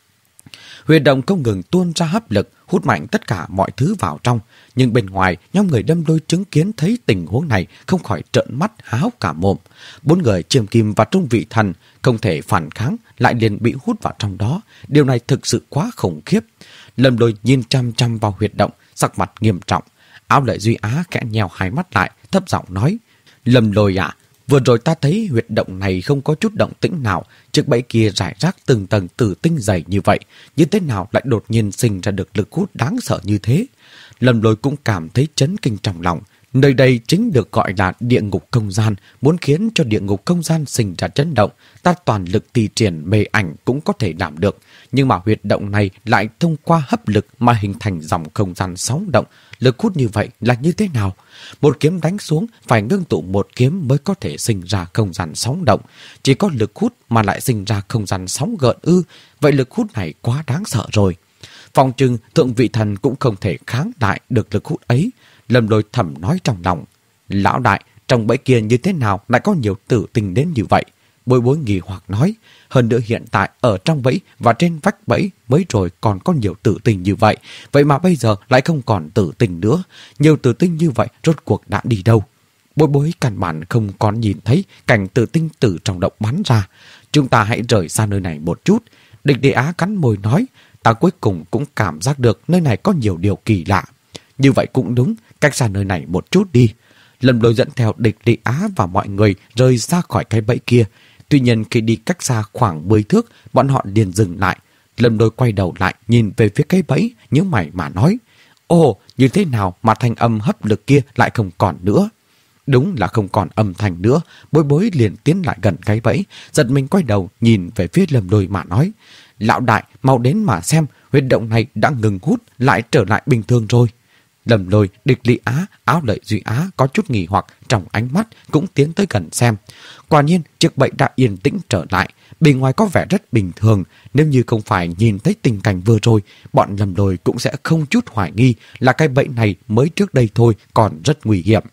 Speaker 1: Huyệt động không ngừng tuôn ra hấp lực, hút mạnh tất cả mọi thứ vào trong. Nhưng bên ngoài, nhóm người Lâm Lôi chứng kiến thấy tình huống này không khỏi trợn mắt há hốc cả mồm. Bốn người Chiêm Kim và Trung Vị Thần không thể phản kháng, lại liền bị hút vào trong đó. Điều này thực sự quá khủng khiếp. Lâm Lôi nhìn chăm chăm vào huyệt động, sắc mặt nghiêm trọng. Áo Lợi Duy Á khẽ nheo hai mắt lại, thấp giọng nói: Lâm Lôi ạ, vừa rồi ta thấy huyệt động này không có chút động tĩnh nào, chiếc bẫy kia rải rác từng tầng tử tinh dày như vậy, như thế nào lại đột nhiên sinh ra được lực hút đáng sợ như thế? Lâm Lôi cũng cảm thấy chấn kinh trong lòng. Nơi đây chính được gọi là địa ngục không gian, muốn khiến cho địa ngục không gian sinh ra chấn động, ta toàn lực thi triển mê ảnh cũng có thể làm được, nhưng mà huyệt động này lại thông qua hấp lực mà hình thành dòng không gian sóng động. Lực hút như vậy là như thế nào? Một kiếm đánh xuống phải ngưng tụ một kiếm mới có thể sinh ra không gian sóng động. Chỉ có lực hút mà lại sinh ra không gian sóng gợn ư? Vậy lực hút này quá đáng sợ rồi. Phòng trừng Thượng Vị Thần cũng không thể kháng lại được lực hút ấy. Lâm Lôi thầm nói trong lòng: Lão đại, trong bẫy kia như thế nào lại có nhiều tử tinh đến như vậy? Bối Bối nghi hoặc nói: Hơn nữa hiện tại ở trong bẫy và trên vách bẫy mới rồi còn có nhiều tử tinh như vậy, vậy mà bây giờ lại không còn tử tinh nữa. Nhiều tử tinh như vậy rốt cuộc đã đi đâu? Bối Bối căn bản không còn nhìn thấy cảnh tử tinh từ trong động bắn ra. Chúng ta hãy rời xa nơi này một chút. Địch Địa Á cắn môi nói: Ta cuối cùng cũng cảm giác được nơi này có nhiều điều kỳ lạ. Như vậy cũng đúng, cách xa nơi này một chút đi. Lâm Lôi dẫn theo Địch Địa Á và mọi người rời ra khỏi cái bẫy kia. Tuy nhiên khi đi cách xa khoảng mười thước, bọn họ liền dừng lại. Lâm Lôi quay đầu lại nhìn về phía cái bẫy, nhíu mày mà nói: Ồ, như thế nào mà thanh âm hấp lực kia lại không còn nữa? Đúng là không còn âm thanh nữa. Bối Bối liền tiến lại gần cái bẫy, giật mình quay đầu nhìn về phía Lâm Lôi mà nói: Lão đại, mau đến mà xem, huyệt động này đã ngừng hút, lại trở lại bình thường rồi. Lâm Lôi, Địch Địa Á, Áo Lợi Duy Á có chút nghi hoặc trong ánh mắt cũng tiến tới gần xem. Quả nhiên chiếc bẫy đã yên tĩnh trở lại, bề ngoài có vẻ rất bình thường. Nếu như không phải nhìn thấy tình cảnh vừa rồi, bọn Lâm Lôi cũng sẽ không chút hoài nghi là cái bẫy này mới trước đây thôi còn rất nguy hiểm.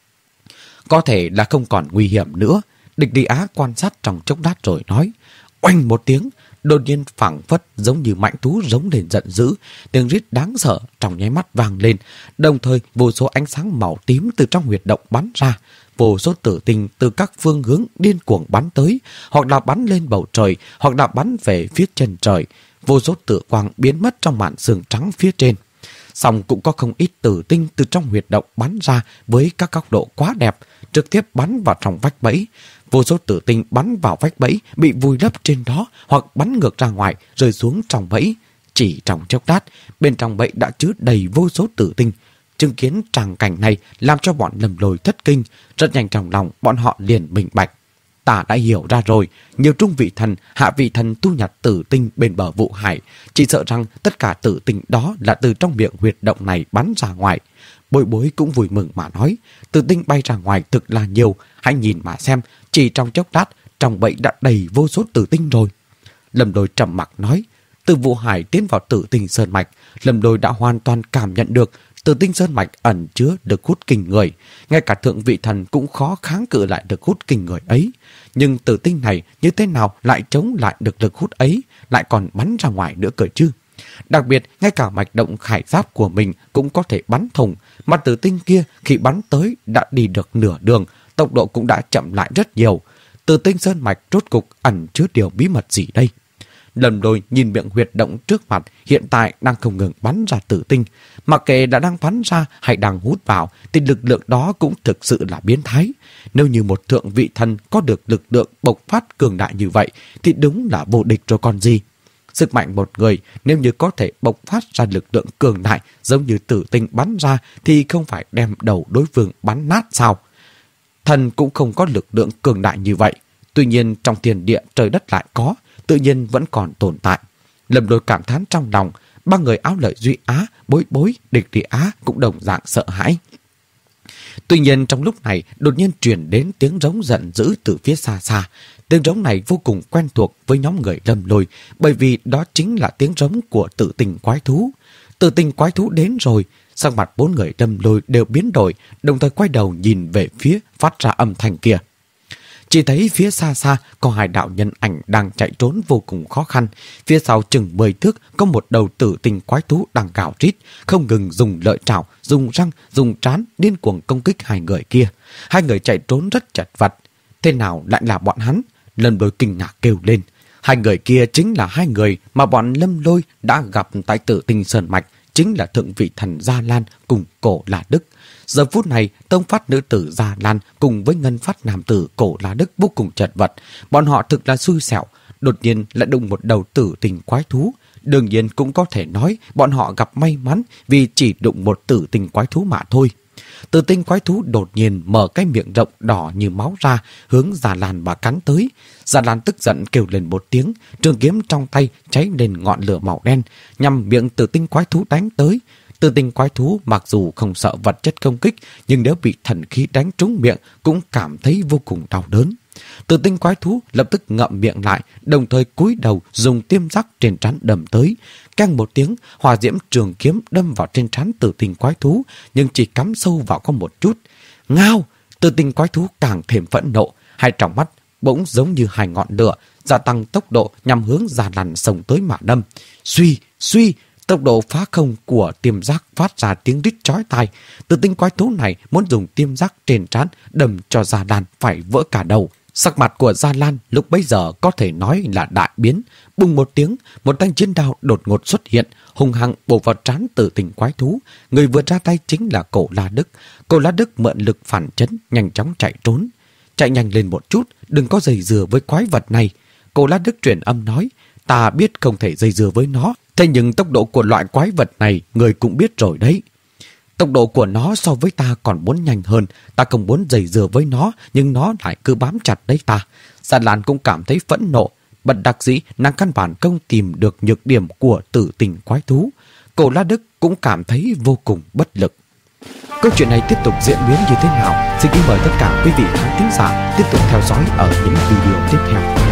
Speaker 1: Có thể là không còn nguy hiểm nữa. Địch Địa Á quan sát trong chốc lát rồi nói: Oanh một tiếng, đột nhiên phảng phất giống như mãnh thú giống lên giận dữ, tiếng rít đáng sợ trong nháy mắt vang lên, đồng thời vô số ánh sáng màu tím từ trong huyệt động bắn ra, vô số tử tinh từ các phương hướng điên cuồng bắn tới, hoặc là bắn lên bầu trời, hoặc là bắn về phía chân trời. Vô số tử quang biến mất trong màn sương trắng phía trên. Song cũng có không ít tử tinh từ trong huyệt động bắn ra với các góc độ quá đẹp, trực tiếp bắn vào trong vách bẫy. Vô số tử tinh bắn vào vách bẫy bị vùi lấp trên đó, hoặc bắn ngược ra ngoài rơi xuống trong bẫy. Chỉ trong chốc lát, bên trong bẫy đã chứa đầy vô số tử tinh. Chứng kiến tràng cảnh này làm cho bọn Lâm Lôi thất kinh. Rất nhanh trong lòng bọn họ liền minh bạch: Ta đã hiểu ra rồi, nhiều trung vị thần, hạ vị thần tu nhặt tử tinh bên bờ vụ hải, chỉ sợ rằng tất cả tử tinh đó là từ trong miệng huyệt động này bắn ra ngoài. Bối Bối cũng vui mừng mà nói: Tử tinh bay ra ngoài thực là nhiều, hãy nhìn mà xem, chỉ trong chốc lát trong bẫy đã đầy vô số tử tinh rồi. Lâm Lôi trầm mặc nói: Từ vụ hải tiến vào tử tinh sơn mạch, Lâm Lôi đã hoàn toàn cảm nhận được tử tinh sơn mạch ẩn chứa lực hút kinh người, ngay cả thượng vị thần cũng khó kháng cự lại lực hút kinh người ấy. Nhưng tử tinh này như thế nào lại chống lại được lực hút ấy, lại còn bắn ra ngoài nữa cơ chứ? Đặc biệt, ngay cả mạch động khải giáp của mình cũng có thể bắn thủng, mà tử tinh kia khi bắn tới đã đi được nửa đường, tốc độ cũng đã chậm lại rất nhiều. Tử tinh sơn mạch rốt cục ẩn chứa điều bí mật gì đây? Lâm Lôi nhìn miệng huyệt động trước mặt hiện tại đang không ngừng bắn ra tử tinh. Mặc kệ đã đang bắn ra hay đang hút vào thì lực lượng đó cũng thực sự là biến thái. Nếu như một thượng vị thần có được lực lượng bộc phát cường đại như vậy thì đúng là vô địch rồi còn gì. Sức mạnh một người nếu như có thể bộc phát ra lực lượng cường đại giống như tử tinh bắn ra thì không phải đem đầu đối phương bắn nát sao? Thần cũng không có lực lượng cường đại như vậy. Tuy nhiên trong thiên địa trời đất lại có, tự nhiên vẫn còn tồn tại. Lâm Lôi cảm thán trong lòng, ba người Áo Lợi Duy Á, Bối Bối, Địch Địa Á cũng đồng dạng sợ hãi. Tuy nhiên trong lúc này đột nhiên truyền đến tiếng rống giận dữ từ phía xa xa. Tiếng rống này vô cùng quen thuộc với nhóm người Lâm Lôi, bởi vì đó chính là tiếng rống của Tử Tinh quái thú. Tử Tinh quái thú đến rồi, sắc mặt bốn người Lâm Lôi đều biến đổi, đồng thời quay đầu nhìn về phía phát ra âm thanh kia. Chỉ thấy phía xa xa có hai đạo nhân ảnh đang chạy trốn vô cùng khó khăn. Phía sau chừng mười thước có một đầu tử tinh quái thú đang gào rít, không ngừng dùng lợi trảo, dùng răng, dùng trán điên cuồng công kích hai người kia. Hai người chạy trốn rất chật vật. Thế nào lại là bọn hắn? Lâm Lôi kinh ngạc kêu lên. Hai người kia chính là hai người mà bọn Lâm Lôi đã gặp tại Tử Tinh Sơn Mạch, chính là thượng vị thần Gia Lan cùng Cổ La Đức. Giờ phút này, tông phát nữ tử Gia Lan cùng với ngân phát nam tử Cổ La Đức vô cùng chật vật. Bọn họ thực là xui xẻo, đột nhiên lại đụng một đầu tử tinh quái thú. Đương nhiên cũng có thể nói bọn họ gặp may mắn vì chỉ đụng một tử tinh quái thú mà thôi. Tử tinh quái thú đột nhiên mở cái miệng rộng đỏ như máu ra, hướng Gia Lan mà cắn tới. Gia Lan tức giận kêu lên một tiếng, trường kiếm trong tay cháy lên ngọn lửa màu đen, nhằm miệng tử tinh quái thú đánh tới. Tử tinh quái thú mặc dù không sợ vật chất công kích, nhưng nếu bị thần khí đánh trúng miệng cũng cảm thấy vô cùng đau đớn. Tử tinh quái thú lập tức ngậm miệng lại, đồng thời cúi đầu dùng tiêm giác trên trán đâm tới. Keng một tiếng, hỏa diễm trường kiếm đâm vào trên trán tử tinh quái thú, nhưng chỉ cắm sâu vào có một chút. Ngao! Tử tinh quái thú càng thêm phẫn nộ, hai tròng mắt bỗng giống như hai ngọn lửa, gia tăng tốc độ nhằm hướng Gia Lan xông tới mà đâm. Suy, suy! Tốc độ phá không của tiêm giác phát ra tiếng rít chói tai. Tử tinh quái thú này muốn dùng tiêm giác trên trán đâm cho Gia Lan phải vỡ cả đầu. Sắc mặt của Gia Lan lúc bấy giờ có thể nói là đại biến. Bùng một tiếng, một thanh chiến đao đột ngột xuất hiện, hung hăng bổ vào trán tử tinh quái thú. Người vừa ra tay chính là Cổ La Đức. Cổ La Đức mượn lực phản chấn, nhanh chóng chạy trốn. Chạy nhanh lên một chút, đừng có dây dưa với quái vật này. Cổ La Đức truyền âm nói, ta biết không thể dây dưa với nó, thế nhưng tốc độ của loại quái vật này người cũng biết rồi đấy. Tốc độ của nó so với ta còn muốn nhanh hơn, ta không muốn dây dưa với nó, nhưng nó lại cứ bám chặt đấy ta. Gia Lan cũng cảm thấy phẫn nộ, bất đắc dĩ nàng căn bản không tìm được nhược điểm của tử tinh quái thú. Cổ La Đức cũng cảm thấy vô cùng bất lực. Câu chuyện này tiếp tục diễn biến như thế nào? Xin kính mời tất cả quý vị khán thính giả tiếp tục theo dõi ở những video tiếp theo.